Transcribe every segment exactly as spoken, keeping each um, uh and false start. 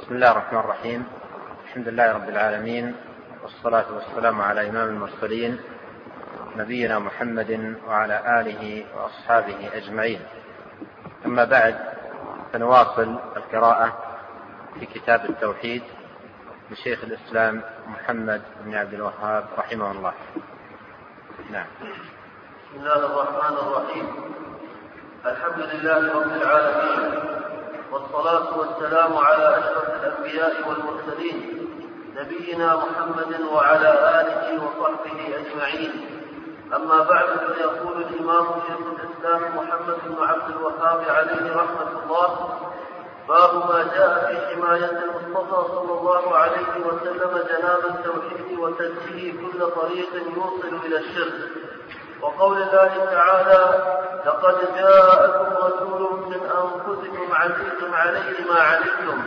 بسم الله الرحمن الرحيم. الحمد لله رب العالمين، والصلاة والسلام على إمام المرسلين نبينا محمد وعلى آله وأصحابه أجمعين. أما بعد، فنواصل القراءة في كتاب التوحيد لشيخ الإسلام محمد بن عبد الوهاب رحمه الله. نعم. بسم الله الرحمن الرحيم. الحمد لله رب العالمين، والصلاة والسلام على أشرف الأنبياء والمرسلين نبينا محمد وعلى آله وصحبه أجمعين. أما بعد، فيقول الإمام شيخ الإسلام محمد بن عبد الوهاب عليه رحمة الله: باب ما جاء في حماية المصطفى صلى الله عليه وسلم جناب التوحيد وتنزيه كل طريق يوصل إلى الشرك. وقول الله تعالى: لقد جاءكم رسول من أنفسكم عزيز عليه ما عنتم.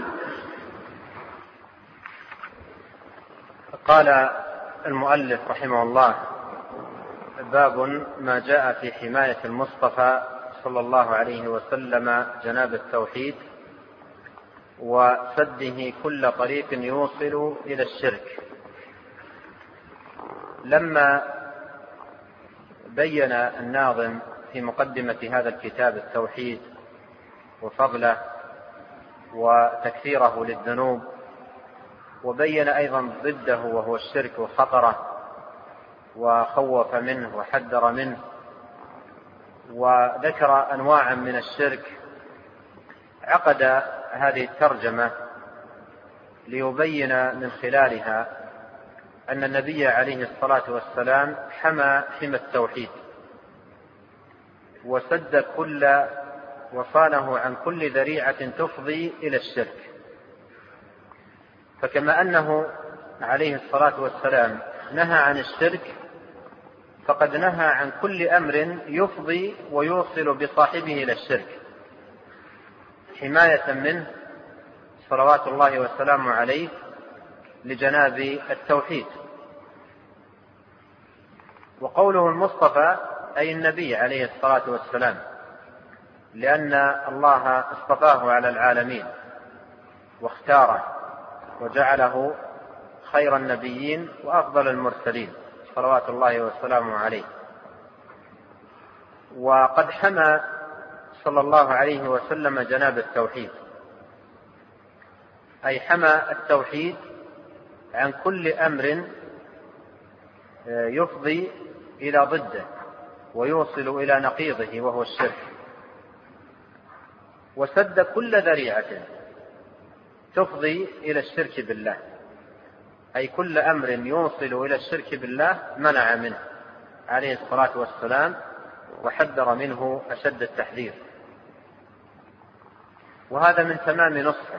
قال المؤلف رحمه الله: باب ما جاء في حماية المصطفى صلى الله عليه وسلم جناب التوحيد وسده كل طريق يوصل إلى الشرك. لما بين الناظم في مقدمة هذا الكتاب التوحيد وفضله وتكفيره للذنوب، وبين أيضا ضده وهو الشرك وخطره، وخوف منه وحذر منه، وذكر أنواعا من الشرك، عقد هذه الترجمة ليبين من خلالها أن النبي عليه الصلاة والسلام حمى حمى التوحيد وسد كل وصانه عن كل ذريعة تفضي إلى الشرك. فكما أنه عليه الصلاة والسلام نهى عن الشرك، فقد نهى عن كل أمر يفضي ويوصل بصاحبه إلى الشرك حماية منه صلوات الله وسلامه عليه لجناب التوحيد. وقوله المصطفى أي النبي عليه الصلاة والسلام، لأن الله اصطفاه على العالمين واختاره وجعله خير النبيين وأفضل المرسلين صلوات الله وسلامه عليه. وقد حمى صلى الله عليه وسلم جناب التوحيد، أي حمى التوحيد عن كل أمر يفضي إلى ضده ويوصل إلى نقيضه وهو الشرك، وسد كل ذريعة تفضي إلى الشرك بالله، أي كل أمر يوصل إلى الشرك بالله منع منه عليه الصلاة والسلام وحذر منه أشد التحذير. وهذا من تمام نصحه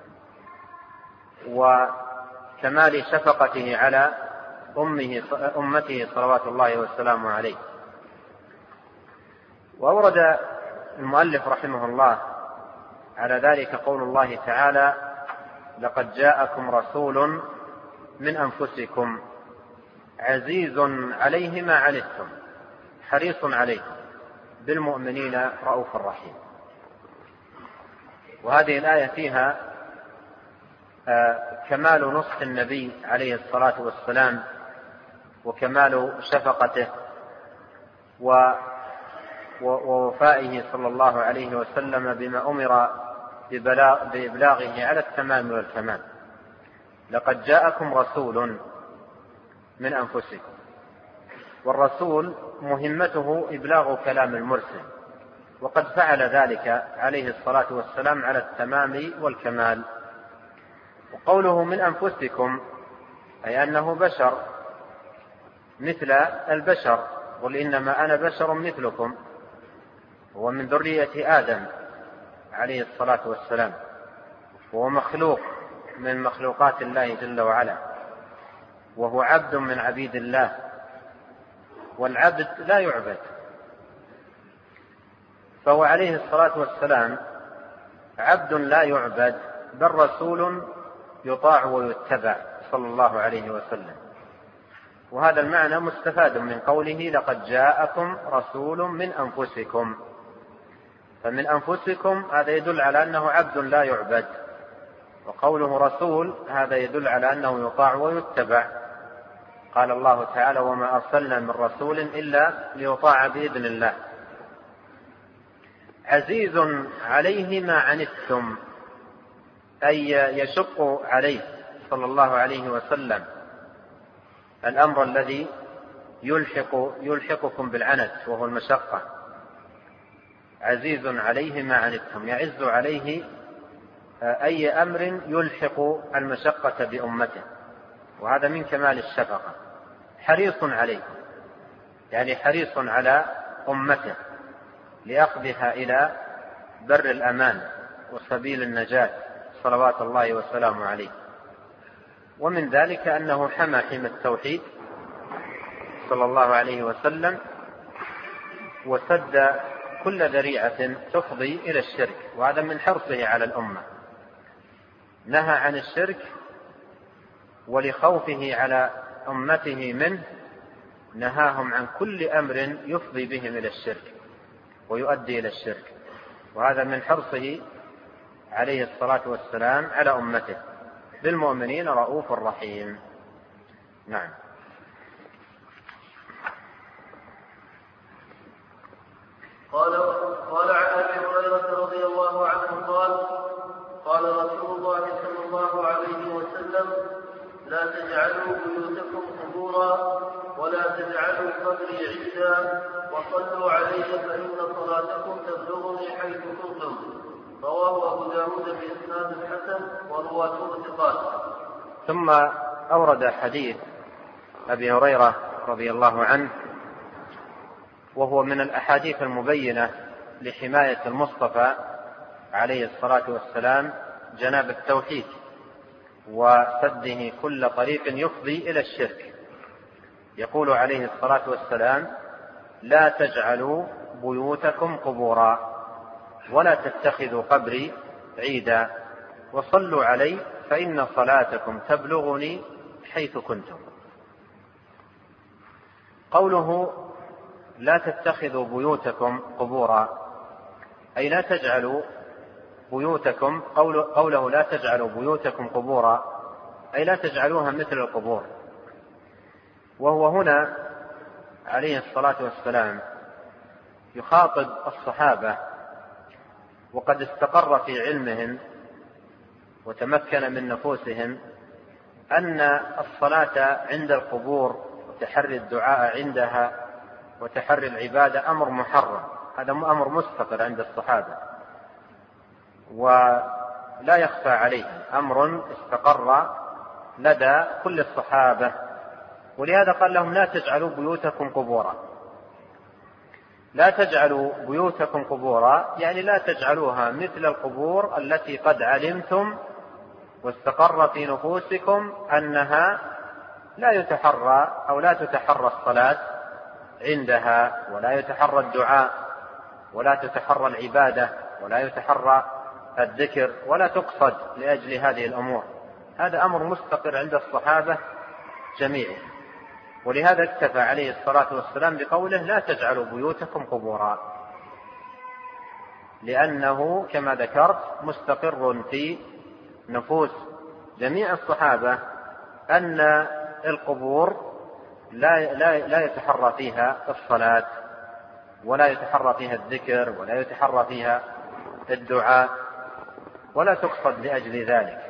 وكمال شفقته على أمه أمته صلوات الله والسلام عليه. وأورد المؤلف رحمه الله على ذلك قول الله تعالى: لقد جاءكم رسول من أنفسكم عزيز عليه ما عنتم حريص عليكم بالمؤمنين رؤوف رحيم. وهذه الآية فيها كمال نصح النبي عليه الصلاة والسلام وكمال شفقته ووفائه صلى الله عليه وسلم بما أمر بإبلاغه على التمام والكمال. لقد جاءكم رسول من أنفسكم، والرسول مهمته إبلاغ كلام المرسل، وقد فعل ذلك عليه الصلاة والسلام على التمام والكمال. وقوله من أنفسكم أي أنه بشر مثل البشر، قل إنما أنا بشر مثلكم، هو من ذرية آدم عليه الصلاة والسلام، وهو مخلوق من مخلوقات الله جل وعلا، وهو عبد من عبيد الله، والعبد لا يعبد، فهو عليه الصلاة والسلام عبد لا يعبد، بل رسول يطاع ويتبع صلى الله عليه وسلم. وهذا المعنى مستفاد من قوله: لقد جاءكم رسول من أنفسكم. فمن أنفسكم هذا يدل على أنه عبد لا يعبد، وقوله رسول هذا يدل على أنه يطاع ويتبع. قال الله تعالى: وما أرسلنا من رسول إلا ليطاع بإذن الله. عزيز عليه ما عنتم، أي يشق عليه صلى الله عليه وسلم الأمر الذي يلحق يلحقكم بالعنت وهو المشقة. عزيز عليه ما عنتم، يعز عليه أي أمر يلحق المشقة بأمته، وهذا من كمال الشفقة. حريص عليكم، يعني حريص على أمته لأخذها إلى بر الأمان وسبيل النجاة صلوات الله وسلامه عليه. ومن ذلك أنه حمى حمى التوحيد صلى الله عليه وسلم، وسد كل ذريعة تفضي إلى الشرك، وهذا من حرصه على الأمة. نهى عن الشرك، ولخوفه على أمته منه نهاهم عن كل أمر يفضي بهم إلى الشرك ويؤدي إلى الشرك، وهذا من حرصه عليه الصلاة والسلام على أمته. بالمؤمنين رؤوف رحيم. نعم. قال قال عن ابي هريره رضي الله عنه قال قال رسول الله صلى الله عليه وسلم: لا تجعلوا بيوتكم قبورا ولا تجعلوا قبري عيدا وصلوا علي فإن صلاتكم تبلغني حيث كنتم. رواه أبو داود بإسناد حسن ورواته ثقات. ثم أورد حديث أبي هريرة رضي الله عنه، وهو من الأحاديث المبينة لحماية المصطفى عليه الصلاة والسلام جناب التوحيد وسده كل طريق يفضي إلى الشرك. يقول عليه الصلاة والسلام: لا تجعلوا بيوتكم قبورا ولا تتخذوا قبري عيدا وصلوا علي فإن صلاتكم تبلغني حيث كنتم. قوله لا تتخذوا بيوتكم قبورا أي لا تجعلوا بيوتكم، قوله لا تجعلوا بيوتكم قبورا أي لا تجعلوها مثل القبور. وهو هنا عليه الصلاة والسلام يخاطب الصحابة، وقد استقر في علمهم وتمكن من نفوسهم أن الصلاة عند القبور وتحري الدعاء عندها وتحري العبادة أمر محرم. هذا أمر مستقر عند الصحابة ولا يخفى عليهم، أمر استقر لدى كل الصحابة. ولهذا قال لهم: لا تجعلوا بيوتكم قبورا. لا تجعلوا بيوتكم قبورا يعني لا تجعلوها مثل القبور التي قد علمتم واستقر في نفوسكم أنها لا يتحرى أو لا تتحرى الصلاة عندها، ولا يتحرى الدعاء، ولا تتحرى العبادة، ولا يتحرى الذكر، ولا تقصد لأجل هذه الأمور. هذا أمر مستقر عند الصحابة جميعا. ولهذا اكتفى عليه الصلاة والسلام بقوله: لا تجعلوا بيوتكم قبورا، لأنه كما ذكرت مستقر في نفوس جميع الصحابة أن القبور لا, لا, لا يتحرى فيها الصلاة، ولا يتحرى فيها الذكر، ولا يتحرى فيها الدعاء، ولا تقصد لأجل ذلك.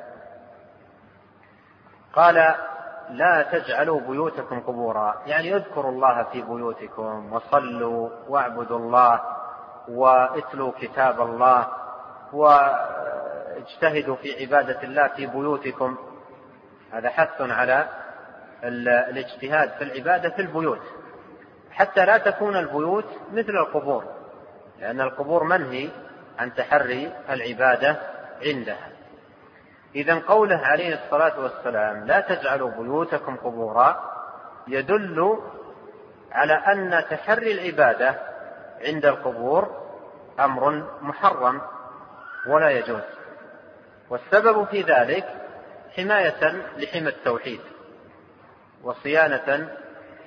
قال: لا تجعلوا بيوتكم قبورا يعني اذكروا الله في بيوتكم وصلوا واعبدوا الله واتلوا كتاب الله واجتهدوا في عبادة الله في بيوتكم. هذا حث على الاجتهاد في العبادة في البيوت، حتى لا تكون البيوت مثل القبور، لأن القبور منهي عن تحري العبادة عندها. إذن قوله عليه الصلاة والسلام: لا تجعلوا بيوتكم قبورا يدل على أن تحري العبادة عند القبور أمر محرم ولا يجوز. والسبب في ذلك حماية لحمى التوحيد وصيانة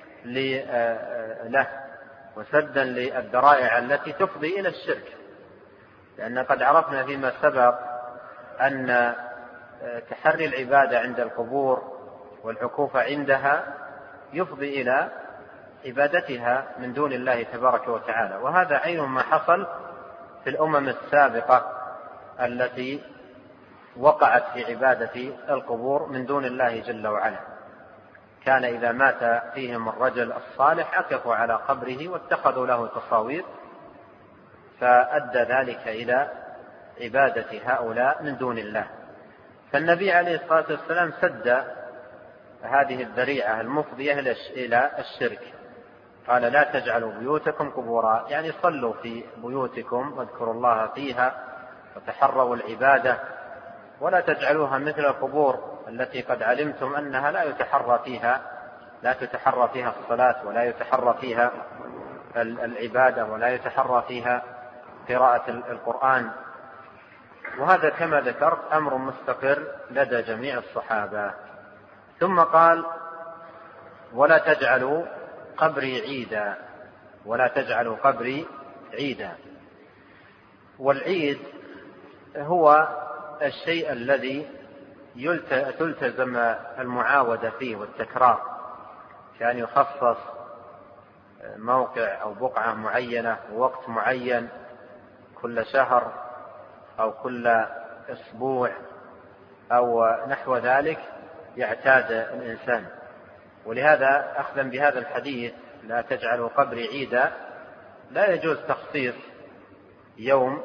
له وسدا للذرائع التي تفضي إلى الشرك. لأن قد عرفنا فيما سبق أن تحري العبادة عند القبور والعكوف عندها يفضي إلى عبادتها من دون الله تبارك وتعالى، وهذا عين ما حصل في الأمم السابقة التي وقعت في عبادة القبور من دون الله جل وعلا. كان إذا مات فيهم الرجل الصالح عكفوا على قبره واتخذوا له تصاوير، فأدى ذلك إلى عبادة هؤلاء من دون الله. فالنبي عليه الصلاة والسلام سد هذه الذريعة المفضية إلى الشرك، قال لا تجعلوا بيوتكم قبورا، يعني صلوا في بيوتكم واذكروا الله فيها وتحروا العبادة، ولا تجعلوها مثل القبور التي قد علمتم أنها لا يتحرى فيها لا تتحرى فيها الصلاة ولا يتحرى فيها العبادة ولا يتحرى فيها قراءة القرآن. وهذا كما ذكرت أمر مستقر لدى جميع الصحابة. ثم قال ولا تجعلوا قبري عيدا، ولا تجعلوا قبري عيدا. والعيد هو الشيء الذي تلتزم المعاودة فيه والتكرار، كان يخصص موقع أو بقعة معينة ووقت معين كل شهر أو كل أسبوع أو نحو ذلك يعتاد الإنسان. ولهذا أخذا بهذا الحديث لا تجعلوا قبري عيدا لا يجوز تخصيص يوم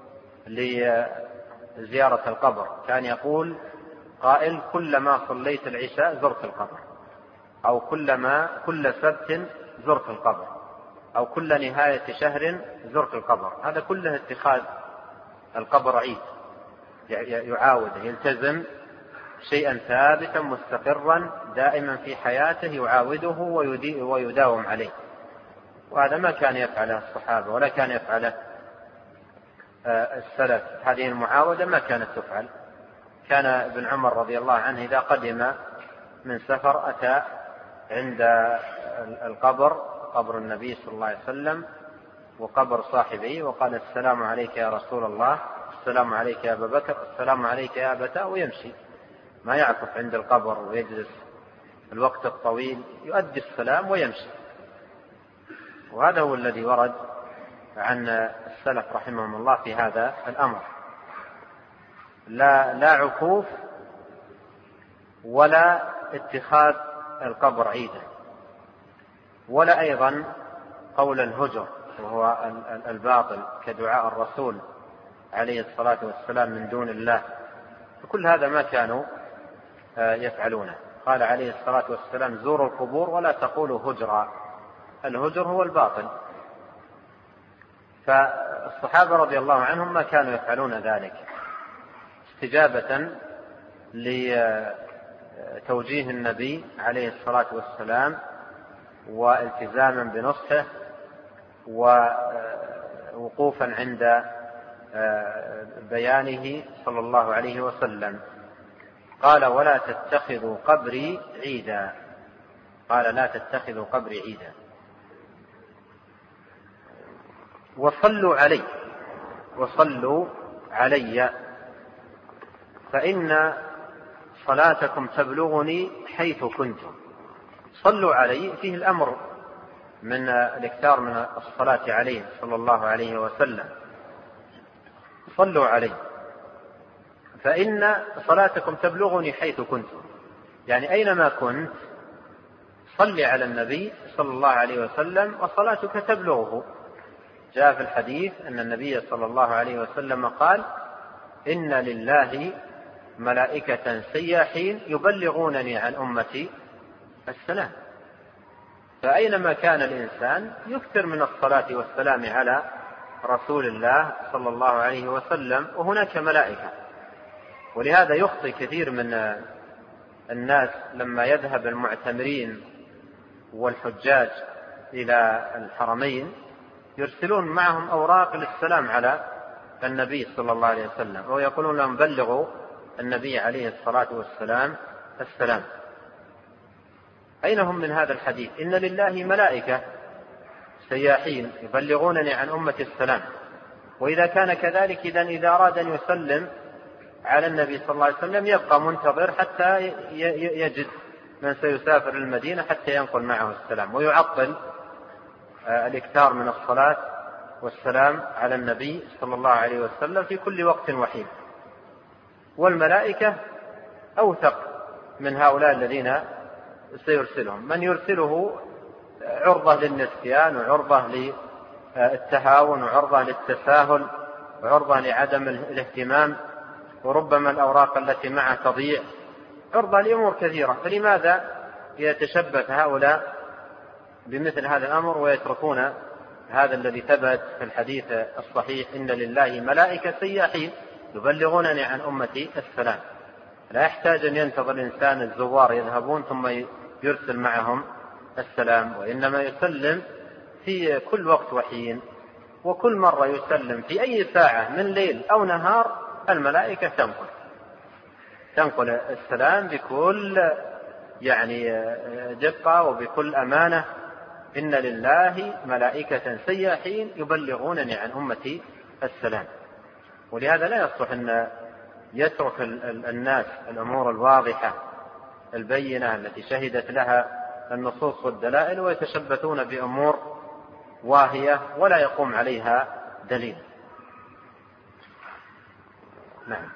لزيارة القبر. كان يقول قائل كلما صليت العشاء زرت القبر، أو كلما كل سبت زرت القبر، أو كل نهاية شهر زرت القبر. هذا كله اتخاذ القبر عيد، يعاود يلتزم شيئا ثابتا مستقرا دائما في حياته يعاوده ويداوم عليه. وهذا ما كان يفعله الصحابة ولا كان يفعله السلف. هذه المعاودة ما كانت تفعل. كان ابن عمر رضي الله عنه إذا قدم من سفر أتى عند القبر، قبر النبي صلى الله عليه وسلم وقبر صاحبه، وقال السلام عليك يا رسول الله، السلام عليك يا أبا بكر، السلام عليك يا أبتاه، ويمشي، ما يعكف عند القبر ويجلس الوقت الطويل، يؤدي السلام ويمشي. وهذا هو الذي ورد عن السلف رحمهم الله في هذا الأمر. لا, لا عكوف ولا اتخاذ القبر عيدا، ولا أيضا قول الهجر وهو الباطل كدعاء الرسول عليه الصلاة والسلام من دون الله. فكل هذا ما كانوا يفعلونه. قال عليه الصلاة والسلام زوروا القبور ولا تقولوا هجرا. الهجر هو الباطل. فالصحابة رضي الله عنهم ما كانوا يفعلون ذلك استجابة لتوجيه النبي عليه الصلاة والسلام والتزاما بنصحه ووقوفا عند بيانه صلى الله عليه وسلم. قال ولا تتخذوا قبري عيدا، قال لا تتخذوا قبري عيدا. وصلوا علي وصلوا علي فإن صلاتكم تبلغني حيث كنتم. صلوا علي فيه الأمر من الاكثار من الصلاة عليه صلى الله عليه وسلم. صلوا علي فإن صلاتكم تبلغني حيث كنتم، يعني أينما كنت صل على النبي صلى الله عليه وسلم وصلاتك تبلغه. جاء في الحديث أن النبي صلى الله عليه وسلم قال إن لله ملائكة سياحين يبلغونني عن أمتي السلام. فأينما كان الإنسان يكثر من الصلاة والسلام على رسول الله صلى الله عليه وسلم، وهناك ملائكة. ولهذا يخطئ كثير من الناس لما يذهب المعتمرين والحجاج إلى الحرمين يرسلون معهم أوراق للسلام على النبي صلى الله عليه وسلم، ويقولون لهم بلغوا النبي عليه الصلاة والسلام السلام. أين هم من هذا الحديث؟ إن لله ملائكة سياحين يبلغونني عن أمة السلام. وإذا كان كذلك إذن إذا أراد أن يسلم على النبي صلى الله عليه وسلم يبقى منتظر حتى يجد من سيسافر المدينة حتى ينقل معه السلام، ويعطل الإكثار من الصلاة والسلام على النبي صلى الله عليه وسلم في كل وقت وحين. والملائكة أوثق من هؤلاء الذين سيرسلهم، من يرسله عرضة للنسيان وعرضة للتهاون وعرضة للتساهل وعرضة لعدم الاهتمام، وربما الأوراق التي معه تضيع، عرضة لأمور كثيرة. فلماذا يتشبث هؤلاء بمثل هذا الأمر ويتركون هذا الذي ثبت في الحديث الصحيح: إن لله ملائكة سياحين يبلغونني عن أمتي السلام. لا يحتاج أن ينتظر الإنسان الزوار يذهبون ثم يرسل معهم السلام، وإنما يسلم في كل وقت وحين، وكل مرة يسلم في أي ساعة من ليل أو نهار الملائكة تنقل تنقل السلام بكل يعني دقة وبكل أمانة. إن لله ملائكة سياحين يبلغونني عن أمتي السلام. ولهذا لا يصلح أن يترك الناس الأمور الواضحة البينة التي شهدت لها النصوص والدلائل ويتشبثون بأمور واهية ولا يقوم عليها دليل. نعم.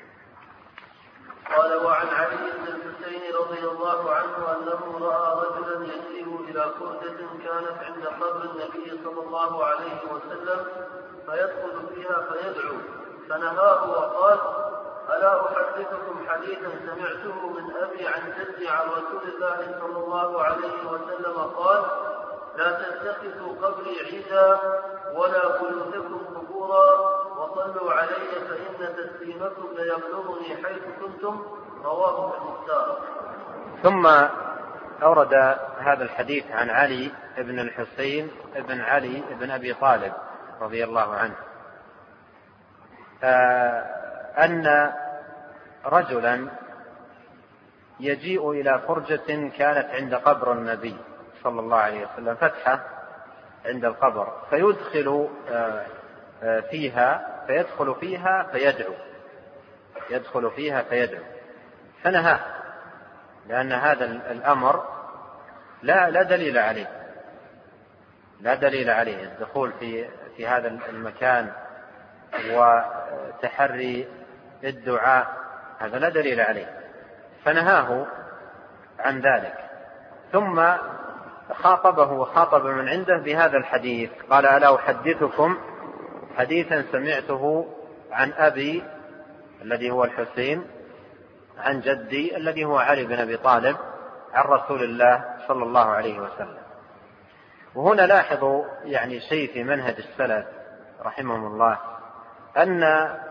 قال: وعن علي بن الحسين رضي الله عنه أنه رأى رجلا يسير إلى كردة كانت عند قبر النبي صلى الله عليه وسلم فيدخل فيها فيدعو، فنهاه وقال: ألا أحدثكم حديثا سمعته من أبي عن جدي عن رسول الله صلى الله عليه وسلم قال: لا تتخذوا قبري عيدا ولا بيوتكم قبورا وصلوا علي فإن تسليمكم ليبلغني حيث كنتم. رواه المختار. ثم أورد هذا الحديث عن علي بن الحسين بن علي بن أبي طالب رضي الله عنه أن رجلا يجيء إلى فرجة كانت عند قبر النبي صلى الله عليه وسلم، فتحة عند القبر، فيدخل فيها فيدخل فيها فيدعو يدخل فيها فيدعو فنهاه، لأن هذا الأمر لا لا دليل عليه لا دليل عليه الدخول في في هذا المكان وتحري الدعاء، هذا لا دليل عليه، فنهاه عن ذلك. ثم خاطبه وخاطب من عنده بهذا الحديث، قال: ألا أحدثكم حديثا سمعته عن أبي الذي هو الحسين عن جدي الذي هو علي بن أبي طالب عن رسول الله صلى الله عليه وسلم. وهنا لاحظوا يعني شيء في منهج السلف رحمهم الله، أن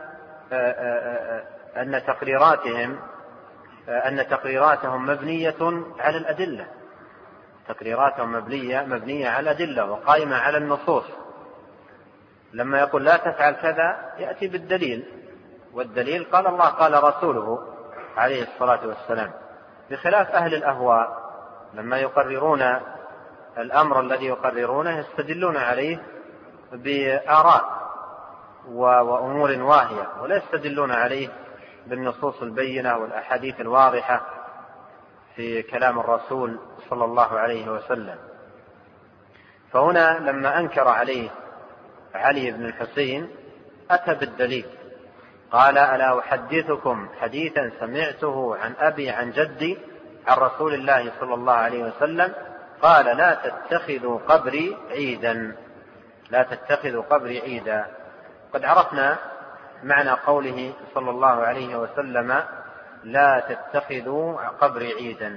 أن تقريراتهم أن تقريراتهم مبنية على الأدلة تقريراتهم مبنية مبنية على الأدلة وقائمة على النصوص. لما يقول لا تفعل كذا يأتي بالدليل، والدليل قال الله قال رسوله عليه الصلاة والسلام، بخلاف أهل الأهواء لما يقررون الأمر الذي يقررونه يستدلون عليه بآراء وأمور واهية، ولا يستدلون عليه بالنصوص البينة والأحاديث الواضحة في كلام الرسول صلى الله عليه وسلم. فهنا لما أنكر عليه علي بن الحسين أتى بالدليل، قال: ألا أحدثكم حديثا سمعته عن أبي عن جدي عن رسول الله صلى الله عليه وسلم قال: لا تتخذوا قبري عيدا لا تتخذوا قبري عيدا. قد عرفنا معنى قوله صلى الله عليه وسلم: لا تتخذوا قبري عيدا.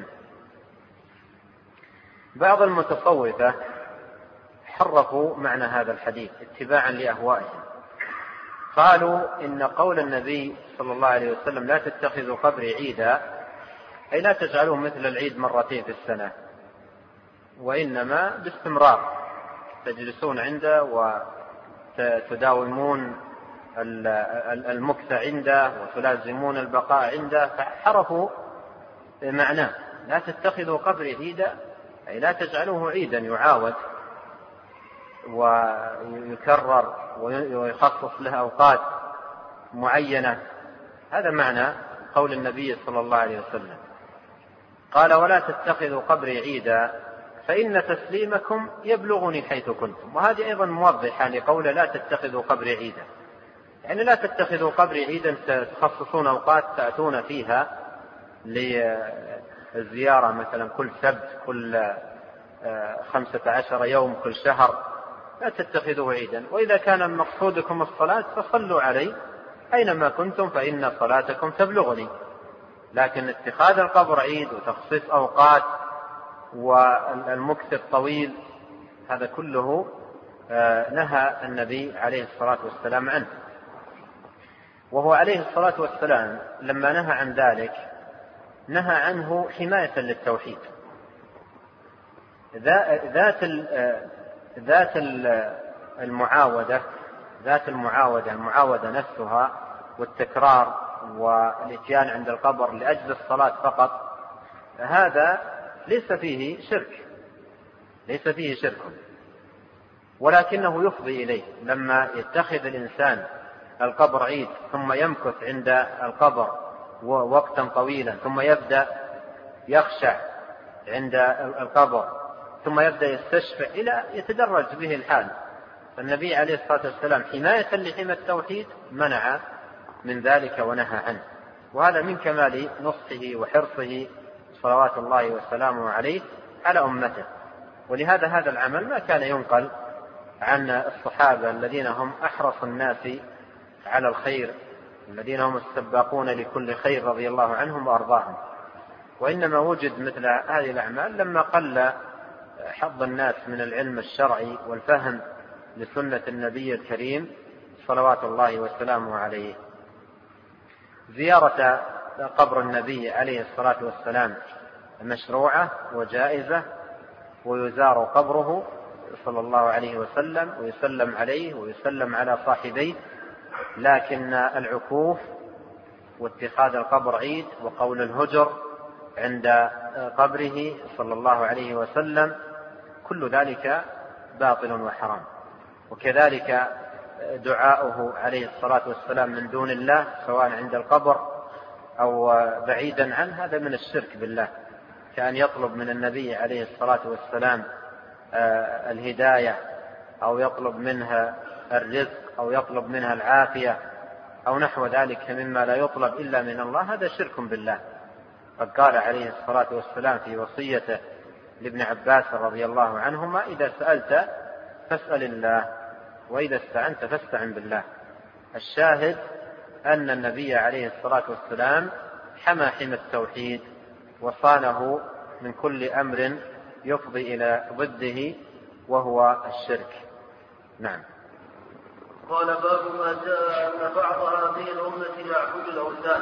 بعض المتصوفة حرفوا معنى هذا الحديث اتباعا لأهوائهم، قالوا إن قول النبي صلى الله عليه وسلم لا تتخذوا قبري عيدا أي لا تجعلوه مثل العيد مرتين في السنة، وإنما باستمرار تجلسون عنده وتداومون المكث عنده وتلازمون البقاء عنده، فحرفوا معناه لا تتخذوا قبري عيدا أي لا تجعلوه عيدا يعاود ويكرر ويخصص له أوقات معينة هذا معنى قول النبي صلى الله عليه وسلم، قال: ولا تتخذوا قبري عيدا فإن تسليمكم يبلغني حيث كنتم. وهذه أيضا موضحة لقول لا تتخذوا قبري عيدا، يعني لا تتخذوا قبري عيدا تخصصون أوقات تأتون فيها للزيارة، مثلا كل سبت، كل خمسة عشر يوم، كل شهر، لا تتخذوه عيدا. وإذا كان مقصودكم الصلاة فصلوا علي أينما كنتم فإن صلاتكم تبلغني. لكن اتخاذ القبر عيد وتخصيص أوقات والمكث الطويل هذا كله نهى النبي عليه الصلاة والسلام عنه. وهو عليه الصلاة والسلام لما نهى عن ذلك نهى عنه حماية للتوحيد. ذات ذات المعاودة ذات المعاودة المعاودة نفسها والتكرار والاتيان عند القبر لأجل الصلاة فقط، هذا ليس فيه شرك ليس فيه شرك ولكنه يفضي إليه. لما يتخذ الإنسان القبر عيد ثم يمكث عند القبر وقتا طويلا، ثم يبدأ يخشع عند القبر، ثم يبدأ يستشفع إلى يتدرج به الحال. فالنبي عليه الصلاة والسلام حماية لحمى التوحيد منع من ذلك ونهى عنه. وهذا من كمال نصحه وحرصه صلوات الله وسلامه عليه على أمته. ولهذا هذا العمل ما كان ينقل عن الصحابة الذين هم أحرص الناس على الخير، الذين هم السباقون لكل خير رضي الله عنهم وأرضاهم. وإنما وجد مثل هذه الأعمال لما قل حظ الناس من العلم الشرعي والفهم لسنة النبي الكريم صلوات الله وسلامه عليه. زيارة قبر النبي عليه الصلاة والسلام مشروعة وجائزة، ويزار قبره صلى الله عليه وسلم ويسلم عليه ويسلم على صاحبيه. لكن العكوف واتخاذ القبر عيد وقول الهجر عند قبره صلى الله عليه وسلم كل ذلك باطل وحرام. وكذلك دعاؤه عليه الصلاة والسلام من دون الله سواء عند القبر أو بعيدا عنه هذا من الشرك بالله، كأن يطلب من النبي عليه الصلاة والسلام الهداية أو يطلب منها الرزق أو يطلب منها العافية أو نحو ذلك مما لا يطلب إلا من الله، هذا شرك بالله. قد قال عليه الصلاة والسلام في وصيته لابن عباس رضي الله عنهما: إذا سألت فاسأل الله وإذا استعنت فاستعن بالله. الشاهد أن النبي عليه الصلاة والسلام حمى حمى التوحيد وصانه من كل أمر يفضي إلى ضده وهو الشرك. نعم. قال: باب ما جاء أن بعض هذه الأمة يعبد الأوثان.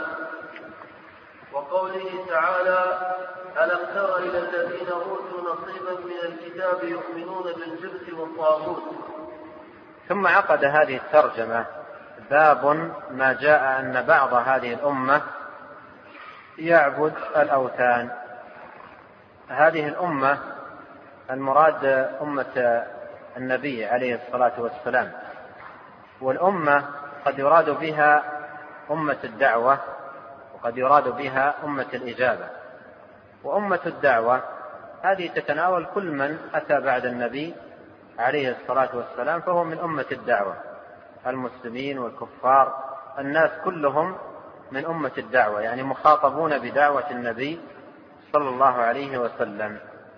وقوله تعالى: ألم تر إلى الذين أوتوا نصيبا من الكتاب يؤمنون بالجبت والطاغوت. ثم عقد هذه الترجمة باب ما جاء أن بعض هذه الأمة يعبد الأوثان. هذه الأمة المراد أمة النبي عليه الصلاة والسلام. والأمة قد يراد بها أمة الدعوة وقد يراد بها أمة الإجابة. وأمة الدعوة هذه تتناول كل من أتى بعد النبي عليه الصلاة والسلام فهو من أمة الدعوة، المسلمين والكفار، الناس كلهم من أمة الدعوة، يعني مخاطبون بدعوة النبي صلى الله عليه وسلم.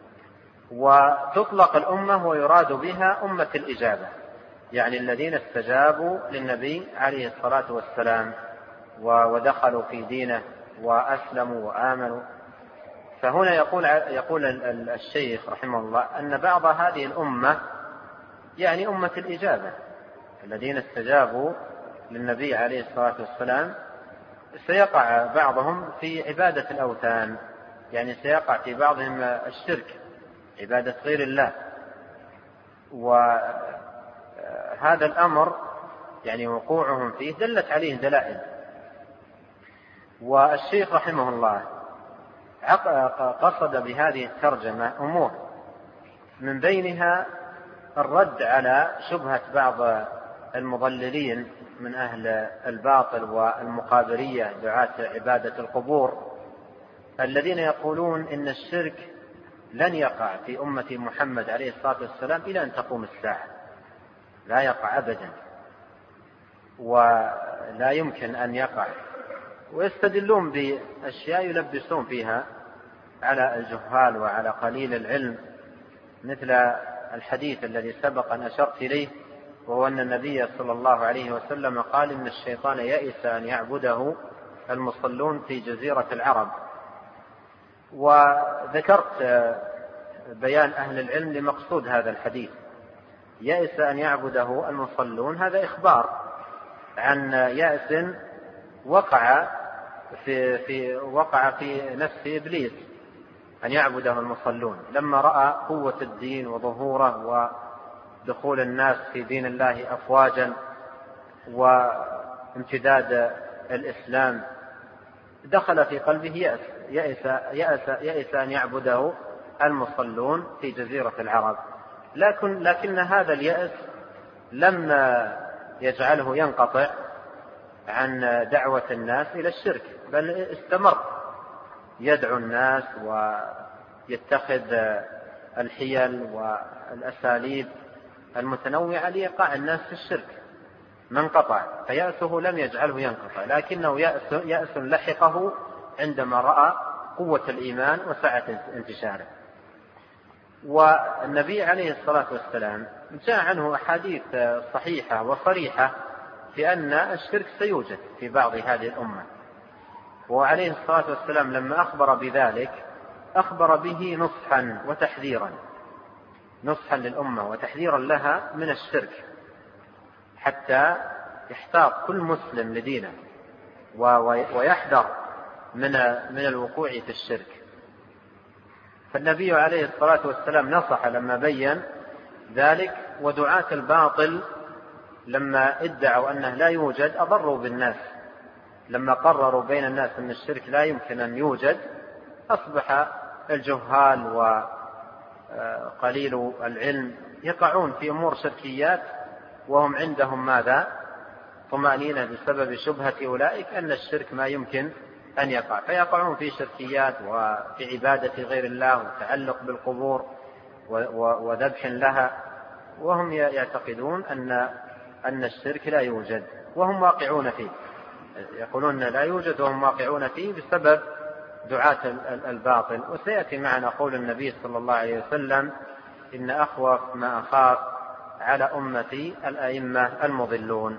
وتطلق الأمة ويراد بها أمة الإجابة، يعني الذين استجابوا للنبي عليه الصلاة والسلام ودخلوا في دينه وأسلموا وآمنوا. فهنا يقول, يقول الشيخ رحمه الله أن بعض هذه الأمة يعني أمة الإجابة، الذين استجابوا للنبي عليه الصلاة والسلام سيقع بعضهم في عبادة الأوثان، يعني سيقع في بعضهم الشرك، عبادة غير الله. وهذا الأمر يعني وقوعهم فيه دلت عليه دلائل. والشيخ رحمه الله قصد بهذه الترجمة أمور، من بينها الرد على شبهة بعض المضللين من أهل الباطل والمقابرية دعاة عبادة القبور الذين يقولون إن الشرك لن يقع في أمة محمد عليه الصلاة والسلام إلى أن تقوم الساعة، لا يقع أبدا ولا يمكن أن يقع، ويستدلون بأشياء يلبسون فيها على الجهال وعلى قليل العلم، مثل الحديث الذي سبق أن أشرت إليه، وهو أن النبي صلى الله عليه وسلم قال إن الشيطان يئس أن يعبده المصلون في جزيرة العرب. وذكرت بيان أهل العلم لمقصود هذا الحديث، يئس أن يعبده المصلون، هذا إخبار عن يأس وقع في, في, وقع في نفس إبليس أن يعبده المصلون لما رأى قوة الدين وظهوره ودخول الناس في دين الله أفواجا وامتداد الإسلام، دخل في قلبه يأس يأس, يأس, يأس أن يعبده المصلون في جزيرة العرب. لكن, لكن هذا اليأس لم يجعله ينقطع عن دعوة الناس إلى الشرك، بل استمر يدعو الناس ويتخذ الحيل والأساليب المتنوعة ليقع الناس في الشرك، ما انقطع، فيأسه لم يجعله ينقطع، لكنه يأس, يأس لحقه عندما رأى قوة الإيمان وسعة انتشاره. والنبي عليه الصلاة والسلام جاء عنه أحاديث صحيحة وصريحة في أن الشرك سيوجد في بعض هذه الأمة، وعليه الصلاة والسلام لما أخبر بذلك أخبر به نصحا وتحذيرا، نصحا للأمة وتحذيرا لها من الشرك، حتى يحتاط كل مسلم لدينه ويحذر من من الوقوع في الشرك. فالنبي عليه الصلاة والسلام نصح لما بين ذلك، ودعاة الباطل لما ادعوا أنه لا يوجد أضروا بالناس، لما قرروا بين الناس أن الشرك لا يمكن أن يوجد أصبح الجهال وقليل العلم يقعون في أمور شركيات وهم عندهم ماذا؟ طمأنينة بسبب شبهة أولئك أن الشرك ما يمكن أن يقع، فيقعون في شركيات وفي عبادة غير الله وتعلق بالقبور وذبح لها، وهم يعتقدون أن أن الشرك لا يوجد وهم واقعون فيه، يقولون لا يوجد وهم واقعون فيه بسبب دعاة الباطل. وسيأتي معنا قول النبي صلى الله عليه وسلم إن أخوف ما أخاف على أمتي الأئمة المضلون.